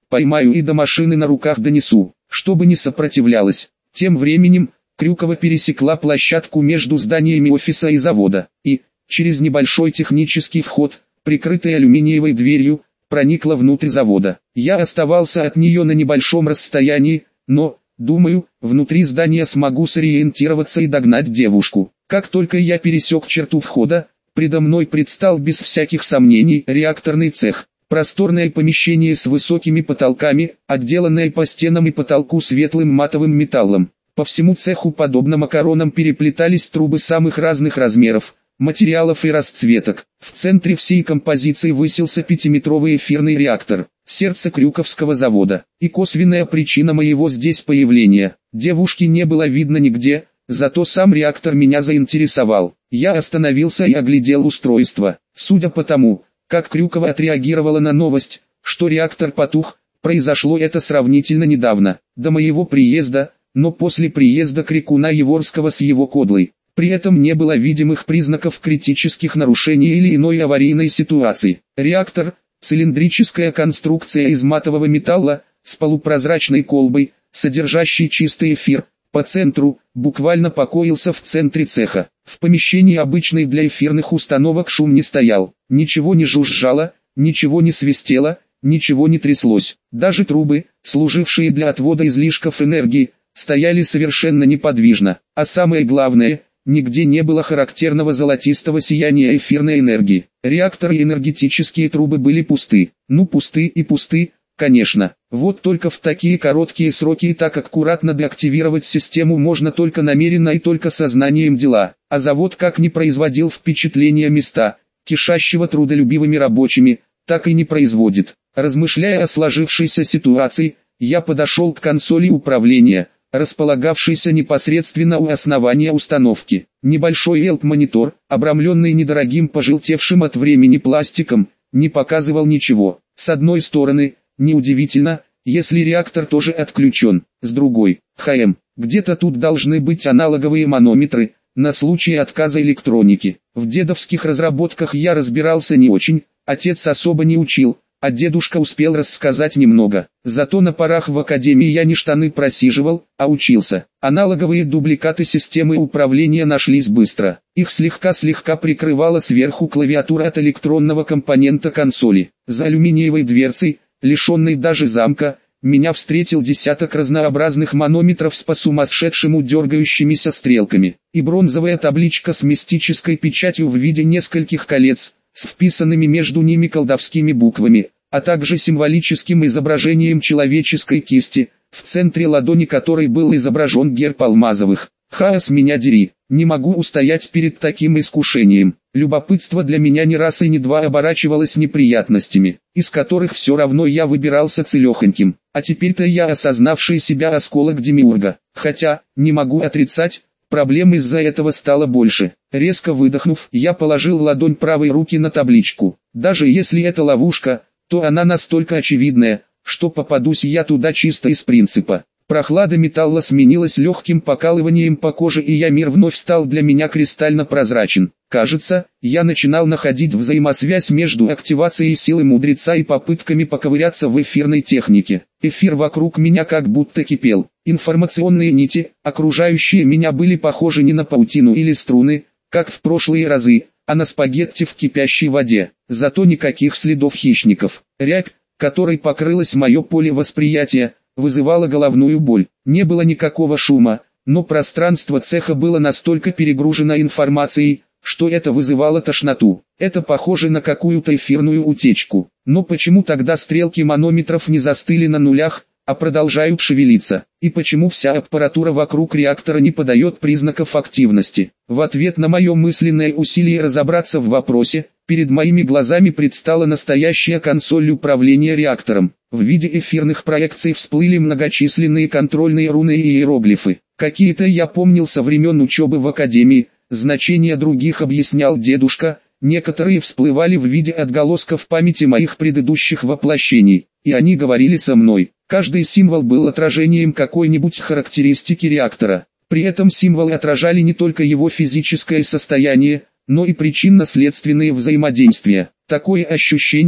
поймаю и до машины на руках донесу, чтобы не сопротивлялась. Тем временем, Крюкова пересекла площадку между зданиями офиса и завода, и, через небольшой технический вход, прикрытый алюминиевой дверью, проникла внутрь завода. Я оставался от нее на небольшом расстоянии, но, думаю, внутри здания смогу сориентироваться и догнать девушку. Как только я пересек черту входа, предо мной предстал без всяких сомнений реакторный цех. Просторное помещение с высокими потолками, отделанное по стенам и потолку светлым матовым металлом. По всему цеху подобно макаронам переплетались трубы самых разных размеров, материалов и расцветок. В центре всей композиции высился 5-метровый эфирный реактор, сердце Крюковского завода. И косвенная причина моего здесь появления. Девушки не было видно нигде, зато сам реактор меня заинтересовал. Я остановился и оглядел устройство. Судя по тому, как Крюкова отреагировала на новость, что реактор потух, произошло это сравнительно недавно, до моего приезда, но после приезда Крикуна Еворского с его кодлой. При этом не было видимых признаков критических нарушений или иной аварийной ситуации. Реактор – цилиндрическая конструкция из матового металла, с полупрозрачной колбой, содержащий чистый эфир, по центру, буквально покоился в центре цеха. В помещении обычной для эфирных установок шум не стоял, ничего не жужжало, ничего не свистело, ничего не тряслось. Даже трубы, служившие для отвода излишков энергии, стояли совершенно неподвижно. А самое главное, нигде не было характерного золотистого сияния эфирной энергии. Реактор и энергетические трубы были пусты. Ну пусты и пусты, конечно. Вот только в такие короткие сроки и так аккуратно деактивировать систему можно только намеренно и только сознанием дела. А завод как не производил впечатления места, кишащего трудолюбивыми рабочими, так и не производит. Размышляя о сложившейся ситуации, я подошел к консоли управления, располагавшейся непосредственно у основания установки. Небольшой LP-монитор, обрамленный недорогим пожелтевшим от времени пластиком, не показывал ничего. С одной стороны, неудивительно, если реактор тоже отключен. С другой, где-то тут должны быть аналоговые манометры, на случай отказа электроники. В дедовских разработках я разбирался не очень, отец особо не учил, а дедушка успел рассказать немного. Зато на парах в академии я не штаны просиживал, а учился. Аналоговые дубликаты системы управления нашлись быстро. Их слегка прикрывала сверху клавиатура от электронного компонента консоли. За алюминиевой дверцей, лишенной даже замка, меня встретил десяток разнообразных манометров с по-сумасшедшему дергающимися стрелками, и бронзовая табличка с мистической печатью в виде нескольких колец, с вписанными между ними колдовскими буквами, а также символическим изображением человеческой кисти, в центре ладони которой был изображен герб Алмазовых. Хаос меня дери, не могу устоять перед таким искушением. Любопытство для меня ни раз и ни два оборачивалось неприятностями, из которых все равно я выбирался целехоньким. А теперь-то я осознавший себя осколок демиурга. Хотя, не могу отрицать, проблем из-за этого стало больше. Резко выдохнув, я положил ладонь правой руки на табличку. Даже если это ловушка, то она настолько очевидная, что попадусь я туда чисто из принципа. Прохлада металла сменилась легким покалыванием по коже, и мир вновь стал для меня кристально прозрачен. Кажется, я начинал находить взаимосвязь между активацией силы мудреца и попытками поковыряться в эфирной технике. Эфир вокруг меня как будто кипел. Информационные нити, окружающие меня, были похожи не на паутину или струны, как в прошлые разы, а на спагетти в кипящей воде. Зато никаких следов хищников. Рябь, которой покрылось мое поле восприятия, вызывала головную боль. Не было никакого шума, но пространство цеха было настолько перегружено информацией, что это вызывало тошноту. Это похоже на какую-то эфирную утечку. Но почему тогда стрелки манометров не застыли на нулях, а продолжают шевелиться? И почему вся аппаратура вокруг реактора не подает признаков активности? В ответ на мое мысленное усилие разобраться в вопросе, перед моими глазами предстала настоящая консоль управления реактором. В виде эфирных проекций всплыли многочисленные контрольные руны и иероглифы. Какие-то я помнил со времен учебы в академии, значения других объяснял дедушка, некоторые всплывали в виде отголосков памяти моих предыдущих воплощений, и они говорили со мной. Каждый символ был отражением какой-нибудь характеристики реактора. При этом символы отражали не только его физическое состояние, но и причинно-следственные взаимодействия. Такое ощущение,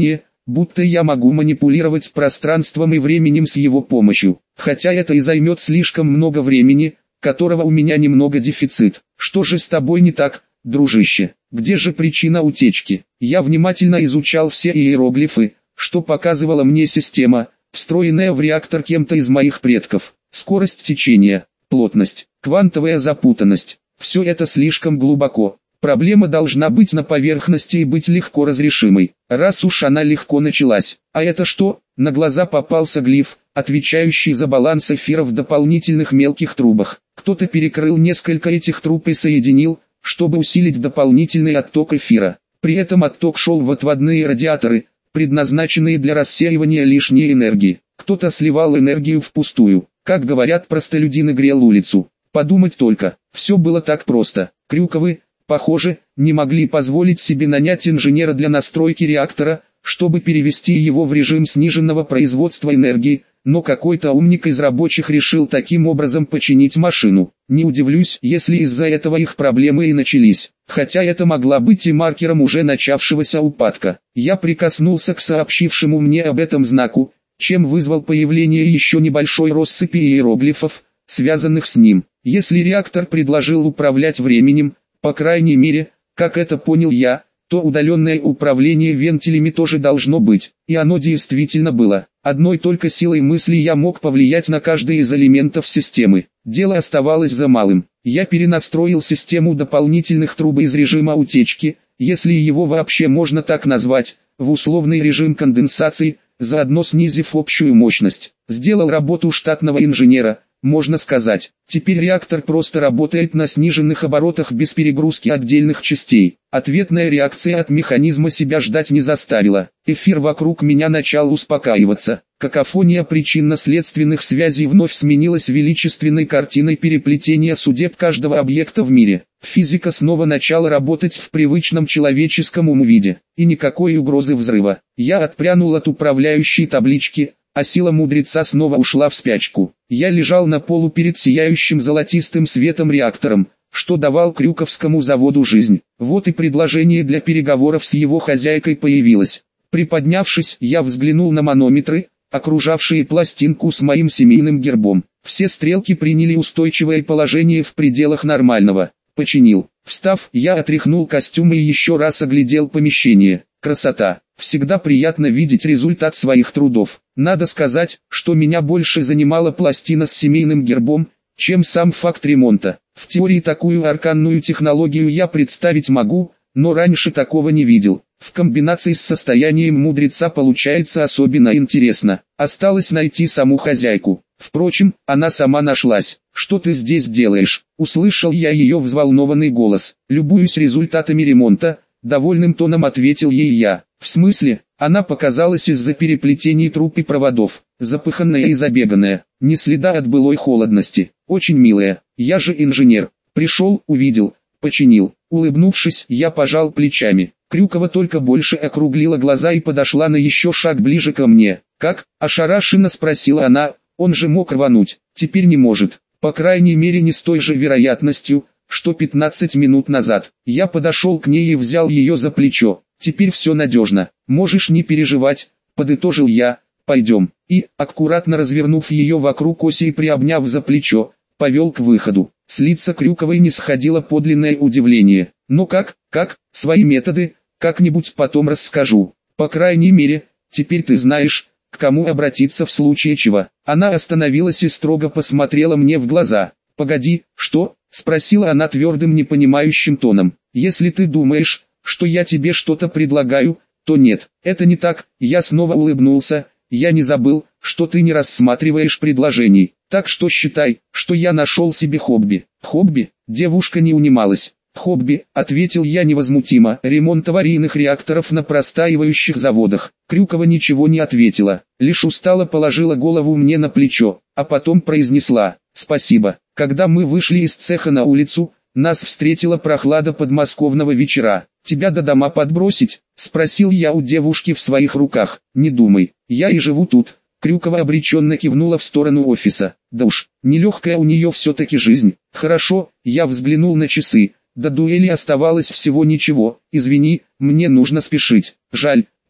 будто я могу манипулировать пространством и временем с его помощью, хотя это и займет слишком много времени, которого у меня немного дефицит. Что же с тобой не так, дружище? Где же причина утечки? Я внимательно изучал все иероглифы, что показывала мне система, встроенная в реактор кем-то из моих предков. Скорость течения, плотность, квантовая запутанность. Все это слишком глубоко. Проблема должна быть на поверхности и быть легко разрешимой, раз уж она легко началась. А это что? На глаза попался глиф, отвечающий за баланс эфира в дополнительных мелких трубах. Кто-то перекрыл несколько этих труб и соединил, чтобы усилить дополнительный отток эфира. При этом отток шел в отводные радиаторы, предназначенные для рассеивания лишней энергии. Кто-то сливал энергию впустую. Как говорят простолюдины, грел улицу. Подумать только, все было так просто. Крюковы, похоже, не могли позволить себе нанять инженера для настройки реактора, чтобы перевести его в режим сниженного производства энергии, но какой-то умник из рабочих решил таким образом починить машину. Не удивлюсь, если из-за этого их проблемы и начались, хотя это могла быть и маркером уже начавшегося упадка. Я прикоснулся к сообщившему мне об этом знаку, чем вызвал появление еще небольшой россыпи иероглифов, связанных с ним. Если реактор предложил управлять временем, по крайней мере, как это понял я, то удаленное управление вентилями тоже должно быть, и оно действительно было. Одной только силой мысли я мог повлиять на каждый из элементов системы. Дело оставалось за малым. Я перенастроил систему дополнительных труб из режима утечки, если его вообще можно так назвать, в условный режим конденсации, заодно снизив общую мощность. Сделал работу штатного инженера, можно сказать. Теперь реактор просто работает на сниженных оборотах без перегрузки отдельных частей. Ответная реакция от механизма себя ждать не заставила. Эфир вокруг меня начал успокаиваться. Какофония причинно-следственных связей вновь сменилась величественной картиной переплетения судеб каждого объекта в мире. Физика снова начала работать в привычном человеческом виде. И никакой угрозы взрыва. Я отпрянул от управляющей таблички, а сила мудреца снова ушла в спячку. Я лежал на полу перед сияющим золотистым светом реактором, что давал Крюковскому заводу жизнь. Вот и предложение для переговоров с его хозяйкой появилось. Приподнявшись, я взглянул на манометры, окружавшие пластинку с моим семейным гербом. Все стрелки приняли устойчивое положение в пределах нормального. Починил. Встав, я отряхнул костюм и еще раз оглядел помещение. Красота. Всегда приятно видеть результат своих трудов. Надо сказать, что меня больше занимала пластина с семейным гербом, чем сам факт ремонта. В теории такую арканную технологию я представить могу, но раньше такого не видел. В комбинации с состоянием мудреца получается особенно интересно. Осталось найти саму хозяйку. Впрочем, она сама нашлась. «Что ты здесь делаешь?» Услышал я ее взволнованный голос. «Любуюсь результатами ремонта», — довольным тоном ответил ей я. «В смысле?» Она показалась из-за переплетений труб и проводов, запыханная и забеганная, ни следа от былой холодности. «Очень милая, я же инженер. Пришел, увидел, починил». Улыбнувшись, я пожал плечами. Крюкова только больше округлила глаза и подошла на еще шаг ближе ко мне. «Как?» – ошарашенно спросила она. «Он же мог рвануть, теперь не может. По крайней мере не с той же вероятностью, что 15 минут назад». Я подошел к ней и взял ее за плечо. «Теперь все надежно, можешь не переживать», — подытожил я. «Пойдем». И, аккуратно развернув ее вокруг оси и приобняв за плечо, повел к выходу. С лица Крюковой не сходило подлинное удивление. «Ну как, свои методы, как-нибудь потом расскажу. По крайней мере, теперь ты знаешь, к кому обратиться в случае чего». Она остановилась и строго посмотрела мне в глаза. «Погоди, что?» — спросила она твердым непонимающим тоном. «Если ты думаешь, что я тебе что-то предлагаю, то нет, это не так». Я снова улыбнулся. «Я не забыл, что ты не рассматриваешь предложений, так что считай, что я нашел себе хобби». «Хобби?» — девушка не унималась. «Хобби», — ответил я невозмутимо, — «ремонт аварийных реакторов на простаивающих заводах». Крюкова ничего не ответила, лишь устало положила голову мне на плечо, а потом произнесла: «Спасибо». Когда мы вышли из цеха на улицу, нас встретила прохлада подмосковного вечера. «Тебя до дома подбросить?» — спросил я у девушки в своих руках. «Не думай, я и живу тут». Крюкова обреченно кивнула в сторону офиса. «Да уж, нелегкая у нее все-таки жизнь». «Хорошо», — я взглянул на часы. До дуэли оставалось всего ничего. «Извини, мне нужно спешить». «Жаль», —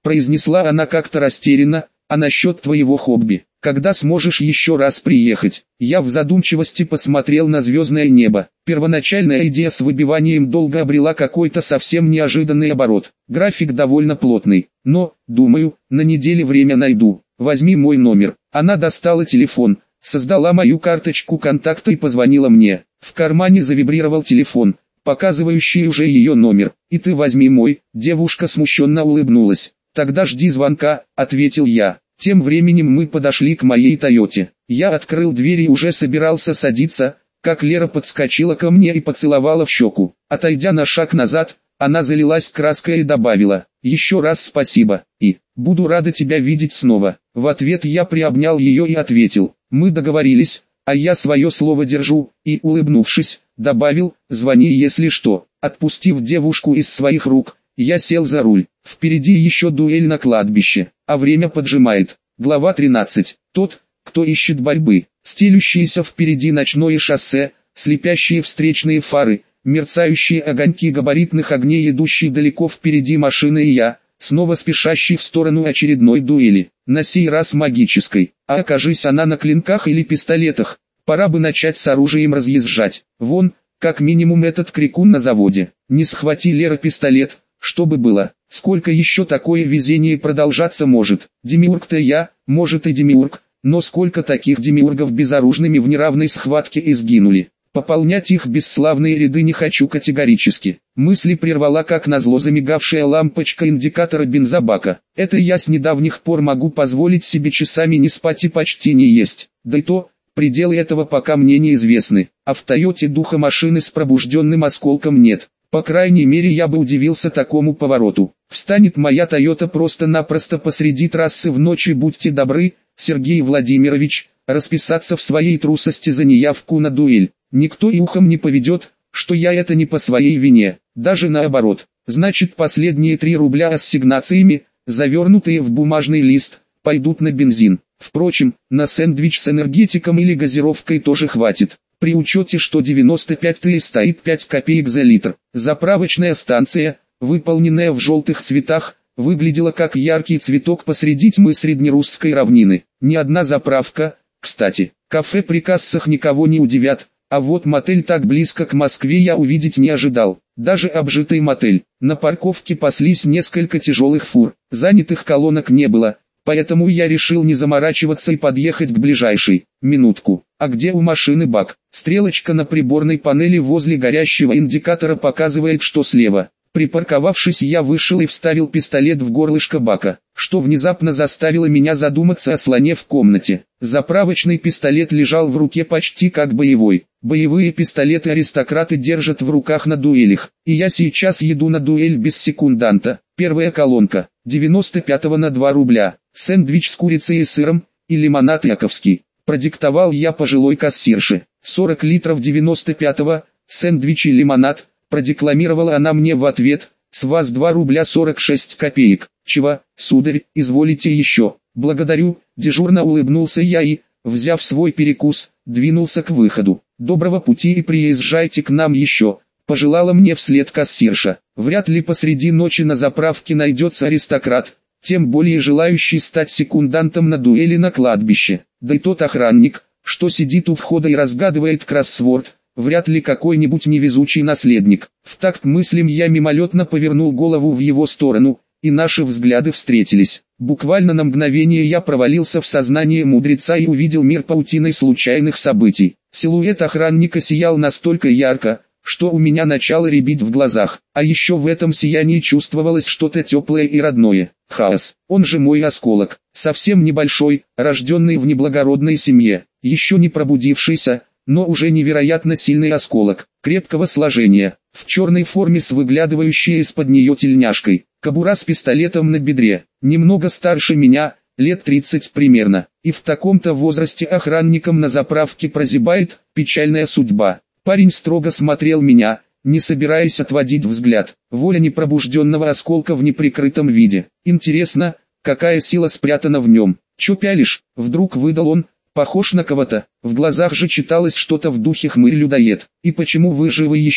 произнесла она как-то растерянно, а насчет твоего хобби, когда сможешь еще раз приехать? Я в задумчивости посмотрел на звездное небо. Первоначальная идея с выбиванием долга обрела какой-то совсем неожиданный оборот. График довольно плотный, но, думаю, на неделе время найду. Возьми мой номер. Она достала телефон, создала мою карточку контакта и позвонила мне. В кармане завибрировал телефон, показывающий уже ее номер. «И ты возьми мой», девушка смущенно улыбнулась. «Тогда жди звонка», ответил я. Тем временем мы подошли к моей Тойоте. Я открыл дверь и уже собирался садиться, как Лера подскочила ко мне и поцеловала в щеку. Отойдя на шаг назад, она залилась краской и добавила: «Еще раз спасибо, и буду рада тебя видеть снова». В ответ я приобнял ее и ответил: «Мы договорились, а я свое слово держу», и, улыбнувшись, добавил: «Звони, если что». Отпустив девушку из своих рук, я сел за руль. Впереди еще дуэль на кладбище, а время поджимает. Глава 13. Тот, кто ищет борьбы. Стелющиеся впереди ночное шоссе, слепящие встречные фары, мерцающие огоньки габаритных огней, идущие далеко впереди машины, и я, снова спешащий в сторону очередной дуэли, на сей раз магической. А окажись она на клинках или пистолетах, пора бы начать с оружием разъезжать. Вон, как минимум этот крикун на заводе. Не схвати, Лера, пистолет, что бы было. Сколько еще такое везение продолжаться может? Демиург-то я, может и демиург, но сколько таких демиургов безоружными в неравной схватке и сгинули. Пополнять их бесславные ряды не хочу категорически. Мысли прервала как назло замигавшая лампочка индикатора бензобака. Это я с недавних пор могу позволить себе часами не спать и почти не есть. Да и то, пределы этого пока мне неизвестны. А в Тойоте духа машины с пробужденным осколком нет. По крайней мере, я бы удивился такому повороту. Встанет моя Тойота просто-напросто посреди трассы в ночь, и будьте добры, Сергей Владимирович, расписаться в своей трусости за неявку на дуэль. Никто и ухом не поведет, что я это не по своей вине, даже наоборот. Значит, последние 3 рубля ассигнациями, завернутые в бумажный лист, пойдут на бензин. Впрочем, на сэндвич с энергетиком или газировкой тоже хватит. При учете, что 95-й стоит 5 копеек за литр. Заправочная станция, выполненная в желтых цветах, выглядела как яркий цветок посреди тьмы среднерусской равнины. Ни одна заправка, кстати. Кафе при кассах никого не удивят, а вот мотель так близко к Москве я увидеть не ожидал. Даже обжитый мотель. На парковке паслись несколько тяжелых фур, занятых колонок не было. Поэтому я решил не заморачиваться и подъехать к ближайшей. Минутку. А где у машины бак? Стрелочка на приборной панели возле горящего индикатора показывает, что слева. Припарковавшись, я вышел и вставил пистолет в горлышко бака, что внезапно заставило меня задуматься о слоне в комнате. Заправочный пистолет лежал в руке почти как боевой. Боевые пистолеты аристократы держат в руках на дуэлях, и я сейчас еду на дуэль без секунданта. Первая колонка, 95-го на 2 рубля, сэндвич с курицей и сыром, и лимонад яковский. Продиктовал я пожилой кассирше. 40 литров 95-го, сэндвич и лимонад, продекламировала она мне в ответ: «С вас 2 рубля 46 копеек. Чего, сударь, изволите еще?» «Благодарю», дежурно улыбнулся я и, взяв свой перекус, двинулся к выходу. «Доброго пути и приезжайте к нам еще», пожелала мне вслед кассирша. Вряд ли посреди ночи на заправке найдется аристократ, тем более желающий стать секундантом на дуэли на кладбище. Да и тот охранник, что сидит у входа и разгадывает кроссворд, вряд ли какой-нибудь невезучий наследник. В такт мыслям я мимолетно повернул голову в его сторону, и наши взгляды встретились. Буквально на мгновение я провалился в сознание мудреца и увидел мир паутиной случайных событий. Силуэт охранника сиял настолько ярко, что у меня начало рябить в глазах, а еще в этом сиянии чувствовалось что-то теплое и родное. Хаос, он же мой осколок, совсем небольшой, рожденный в неблагородной семье, еще не пробудившийся, но уже невероятно сильный осколок, крепкого сложения, в черной форме с выглядывающей из-под нее тельняшкой, кобура с пистолетом на бедре, немного старше меня, лет 30 примерно, и в таком-то возрасте охранником на заправке прозябает, печальная судьба. Парень строго смотрел меня, не собираясь отводить взгляд. Воля непробужденного осколка в неприкрытом виде. Интересно, какая сила спрятана в нем. «Чё пялишь?» — вдруг выдал он. «Похож на кого-то». В глазах же читалось что-то в духе «хмырь-людоед». «И почему вы живы еще?»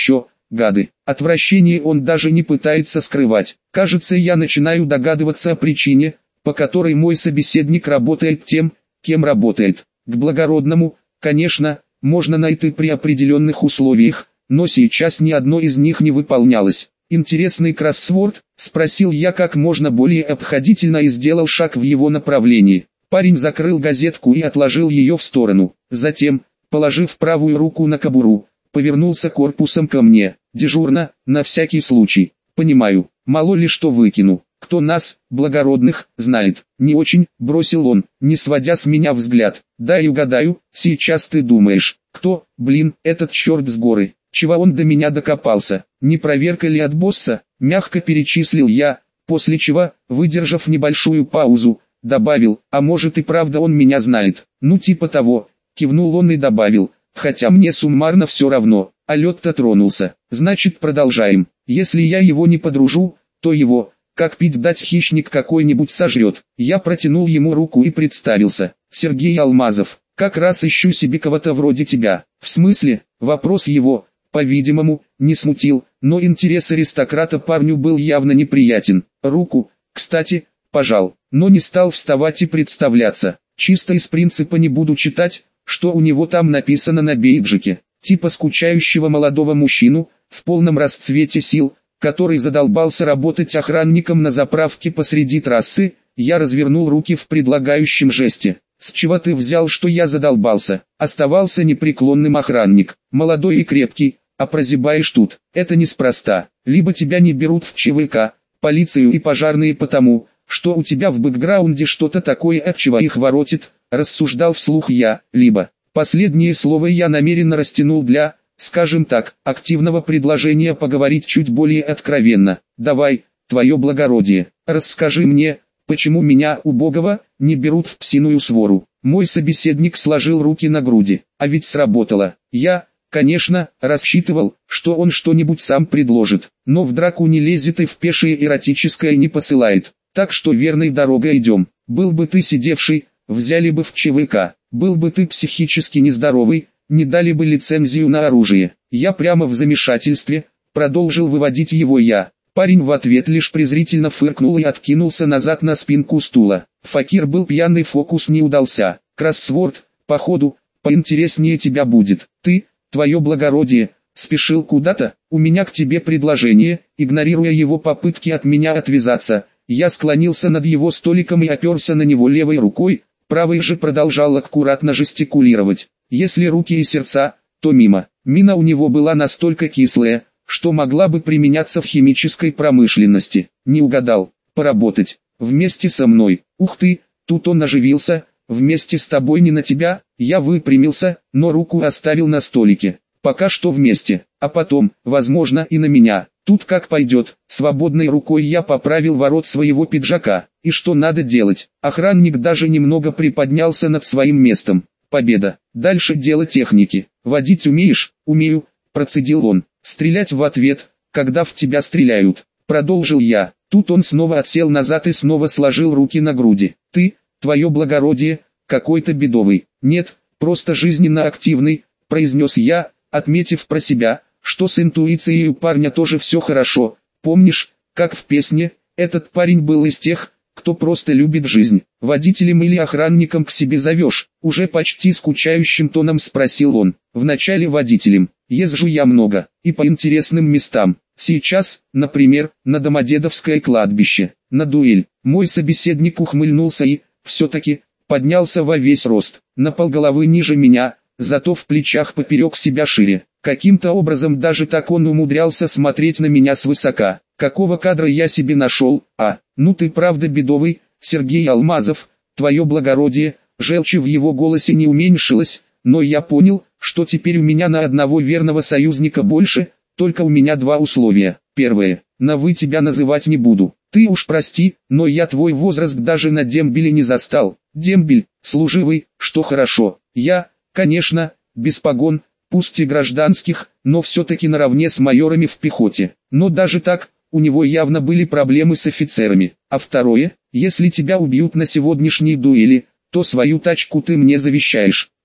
гады. Отвращение он даже не пытается скрывать. Кажется, я начинаю догадываться о причине, по которой мой собеседник работает тем, кем работает. К благородному, конечно, можно найти при определенных условиях, но сейчас ни одно из них не выполнялось. «Интересный кроссворд?» – спросил я как можно более обходительно и сделал шаг в его направлении. Парень закрыл газетку и отложил ее в сторону. Затем, положив правую руку на кобуру, повернулся корпусом ко мне. Дежурно, на всякий случай. Понимаю, мало ли что выкину. Кто нас, благородных, знает? Не очень, бросил он, не сводя с меня взгляд. Дай угадаю, сейчас ты думаешь, кто, блин, этот черт с горы? Чего он до меня докопался? Не проверка ли от босса? Мягко перечислил я, после чего, выдержав небольшую паузу, добавил, а может и правда он меня знает. Ну типа того, кивнул он и добавил, хотя мне суммарно все равно, а лед-то тронулся. Значит продолжаем. Если я его не подружу, то его, как пить дать, хищник какой-нибудь сожрет. Я протянул ему руку и представился. Сергей Алмазов, как раз ищу себе кого-то вроде тебя. В смысле? Вопрос его, по-видимому, не смутил, но интерес аристократа парню был явно неприятен. Руку, кстати, пожал, но не стал вставать и представляться. Чисто из принципа не буду читать, что у него там написано на бейджике. Типа скучающего молодого мужчину, в полном расцвете сил, который задолбался работать охранником на заправке посреди трассы. Я развернул руки в предлагающем жесте. С чего ты взял, что я задолбался? Оставался непреклонным охранник, молодой и крепкий, а прозябаешь тут. Это неспроста. Либо тебя не берут в ЧВК, полицию и пожарные потому, что у тебя в бэкграунде что-то такое, от чего их воротит, рассуждал вслух я, либо... Последнее слово я намеренно растянул для, скажем так, активного предложения поговорить чуть более откровенно. Давай, твое благородие, расскажи мне, почему меня, убогого, не берут в псиную свору. Мой собеседник сложил руки на груди, а ведь сработало. Я, конечно, рассчитывал, что он что-нибудь сам предложит, но в драку не лезет и в пешее эротическое не посылает. Так что верной дорогой идем. Был бы ты сидевший, взяли бы в ЧВК. Был бы ты психически нездоровый, не дали бы лицензию на оружие. Я прямо в замешательстве, продолжил выводить его я. Парень в ответ лишь презрительно фыркнул и откинулся назад на спинку стула. Факир был пьяный, фокус не удался. Кроссворд, походу, поинтереснее тебя будет. Ты, твое благородие, спешил куда-то? У меня к тебе предложение. Игнорируя его попытки от меня отвязаться, я склонился над его столиком и оперся на него левой рукой. Правый же продолжал аккуратно жестикулировать. Если руки и сердца, то мимо. Мина у него была настолько кислая, что могла бы применяться в химической промышленности. Не угадал. Поработать. Вместе со мной. Ух ты, тут он оживился. Вместе с тобой не на тебя. Я выпрямился, но руку оставил на столике. Пока что вместе, а потом, возможно, и на меня. Тут как пойдет. Свободной рукой я поправил ворот своего пиджака. И что надо делать? Охранник даже немного приподнялся над своим местом. Победа. Дальше дело техники. Водить умеешь? Умею, процедил он. Стрелять в ответ, когда в тебя стреляют. Продолжил я. Тут он снова отсел назад и снова сложил руки на груди. Ты, твое благородие, какой-то бедовый. Нет, просто жизненно активный, произнес я, отметив про себя, что с интуицией у парня тоже все хорошо. Помнишь, как в песне, этот парень был из тех, кто просто любит жизнь. Водителем или охранником к себе зовешь? Уже почти скучающим тоном спросил он. Вначале водителем. Езжу я много, и по интересным местам. Сейчас, например, на Домодедовское кладбище, на дуэль. Мой собеседник ухмыльнулся и, все-таки, поднялся во весь рост. На полголовы ниже меня, зато в плечах поперек себя шире. Каким-то образом даже так он умудрялся смотреть на меня свысока. Какого кадра я себе нашел? Ну ты правда бедовый, Сергей Алмазов, твое благородие. Желчи в его голосе не уменьшилось, но я понял, что теперь у меня на одного верного союзника больше, только у меня два условия. Первое, на «вы» тебя называть не буду. Ты уж прости, но я твой возраст даже на дембеле не застал. Дембель, служивый, что хорошо. Я, конечно, без погон, пусть и гражданских, но все-таки наравне с майорами в пехоте. Но даже так, у него явно были проблемы с офицерами. А второе, если тебя убьют на сегодняшней дуэли, то свою тачку ты мне завещаешь.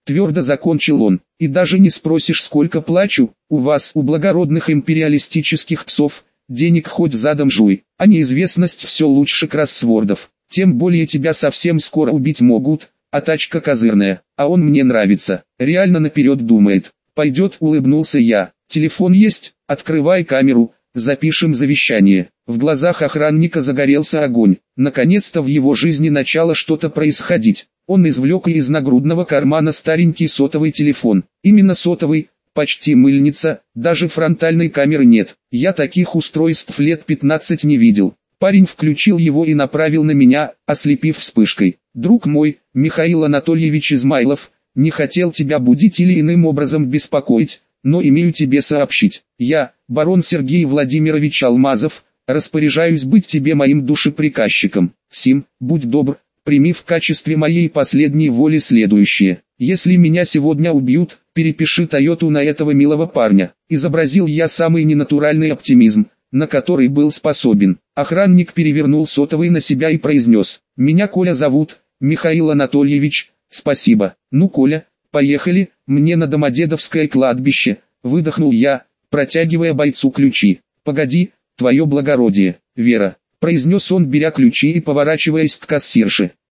твердо закончил он. И даже не спросишь, сколько плачу, у вас, у благородных империалистических псов, денег хоть задом жуй, а неизвестность все лучше кроссвордов. Тем более тебя совсем скоро убить могут, а тачка козырная, а он мне нравится, реально наперед думает. Пойдет, улыбнулся я. Телефон есть, открывай камеру, запишем завещание. В глазах охранника загорелся огонь. Наконец-то в его жизни начало что-то происходить. Он извлек из нагрудного кармана старенький сотовый телефон. Именно сотовый, почти мыльница, даже фронтальной камеры нет. Я таких устройств лет 15 не видел. Парень включил его и направил на меня, ослепив вспышкой. «Друг мой, Михаил Анатольевич Измайлов, не хотел тебя будить или иным образом беспокоить, но имею тебе сообщить. Я, барон Сергей Владимирович Алмазов, распоряжаюсь быть тебе моим душеприказчиком. Сим, будь добр, прими в качестве моей последней воли следующее. Если меня сегодня убьют, перепиши Тойоту на этого милого парня». Изобразил я самый ненатуральный оптимизм, на который был способен. Охранник перевернул сотовый на себя и произнес: «Меня Коля зовут, Михаил Анатольевич, спасибо. Ну, Коля, поехали, мне на Домодедовское кладбище», выдохнул я, протягивая бойцу ключи. «Погоди, твое благородие, Вера», произнес он, беря ключи и поворачиваясь к кассирше.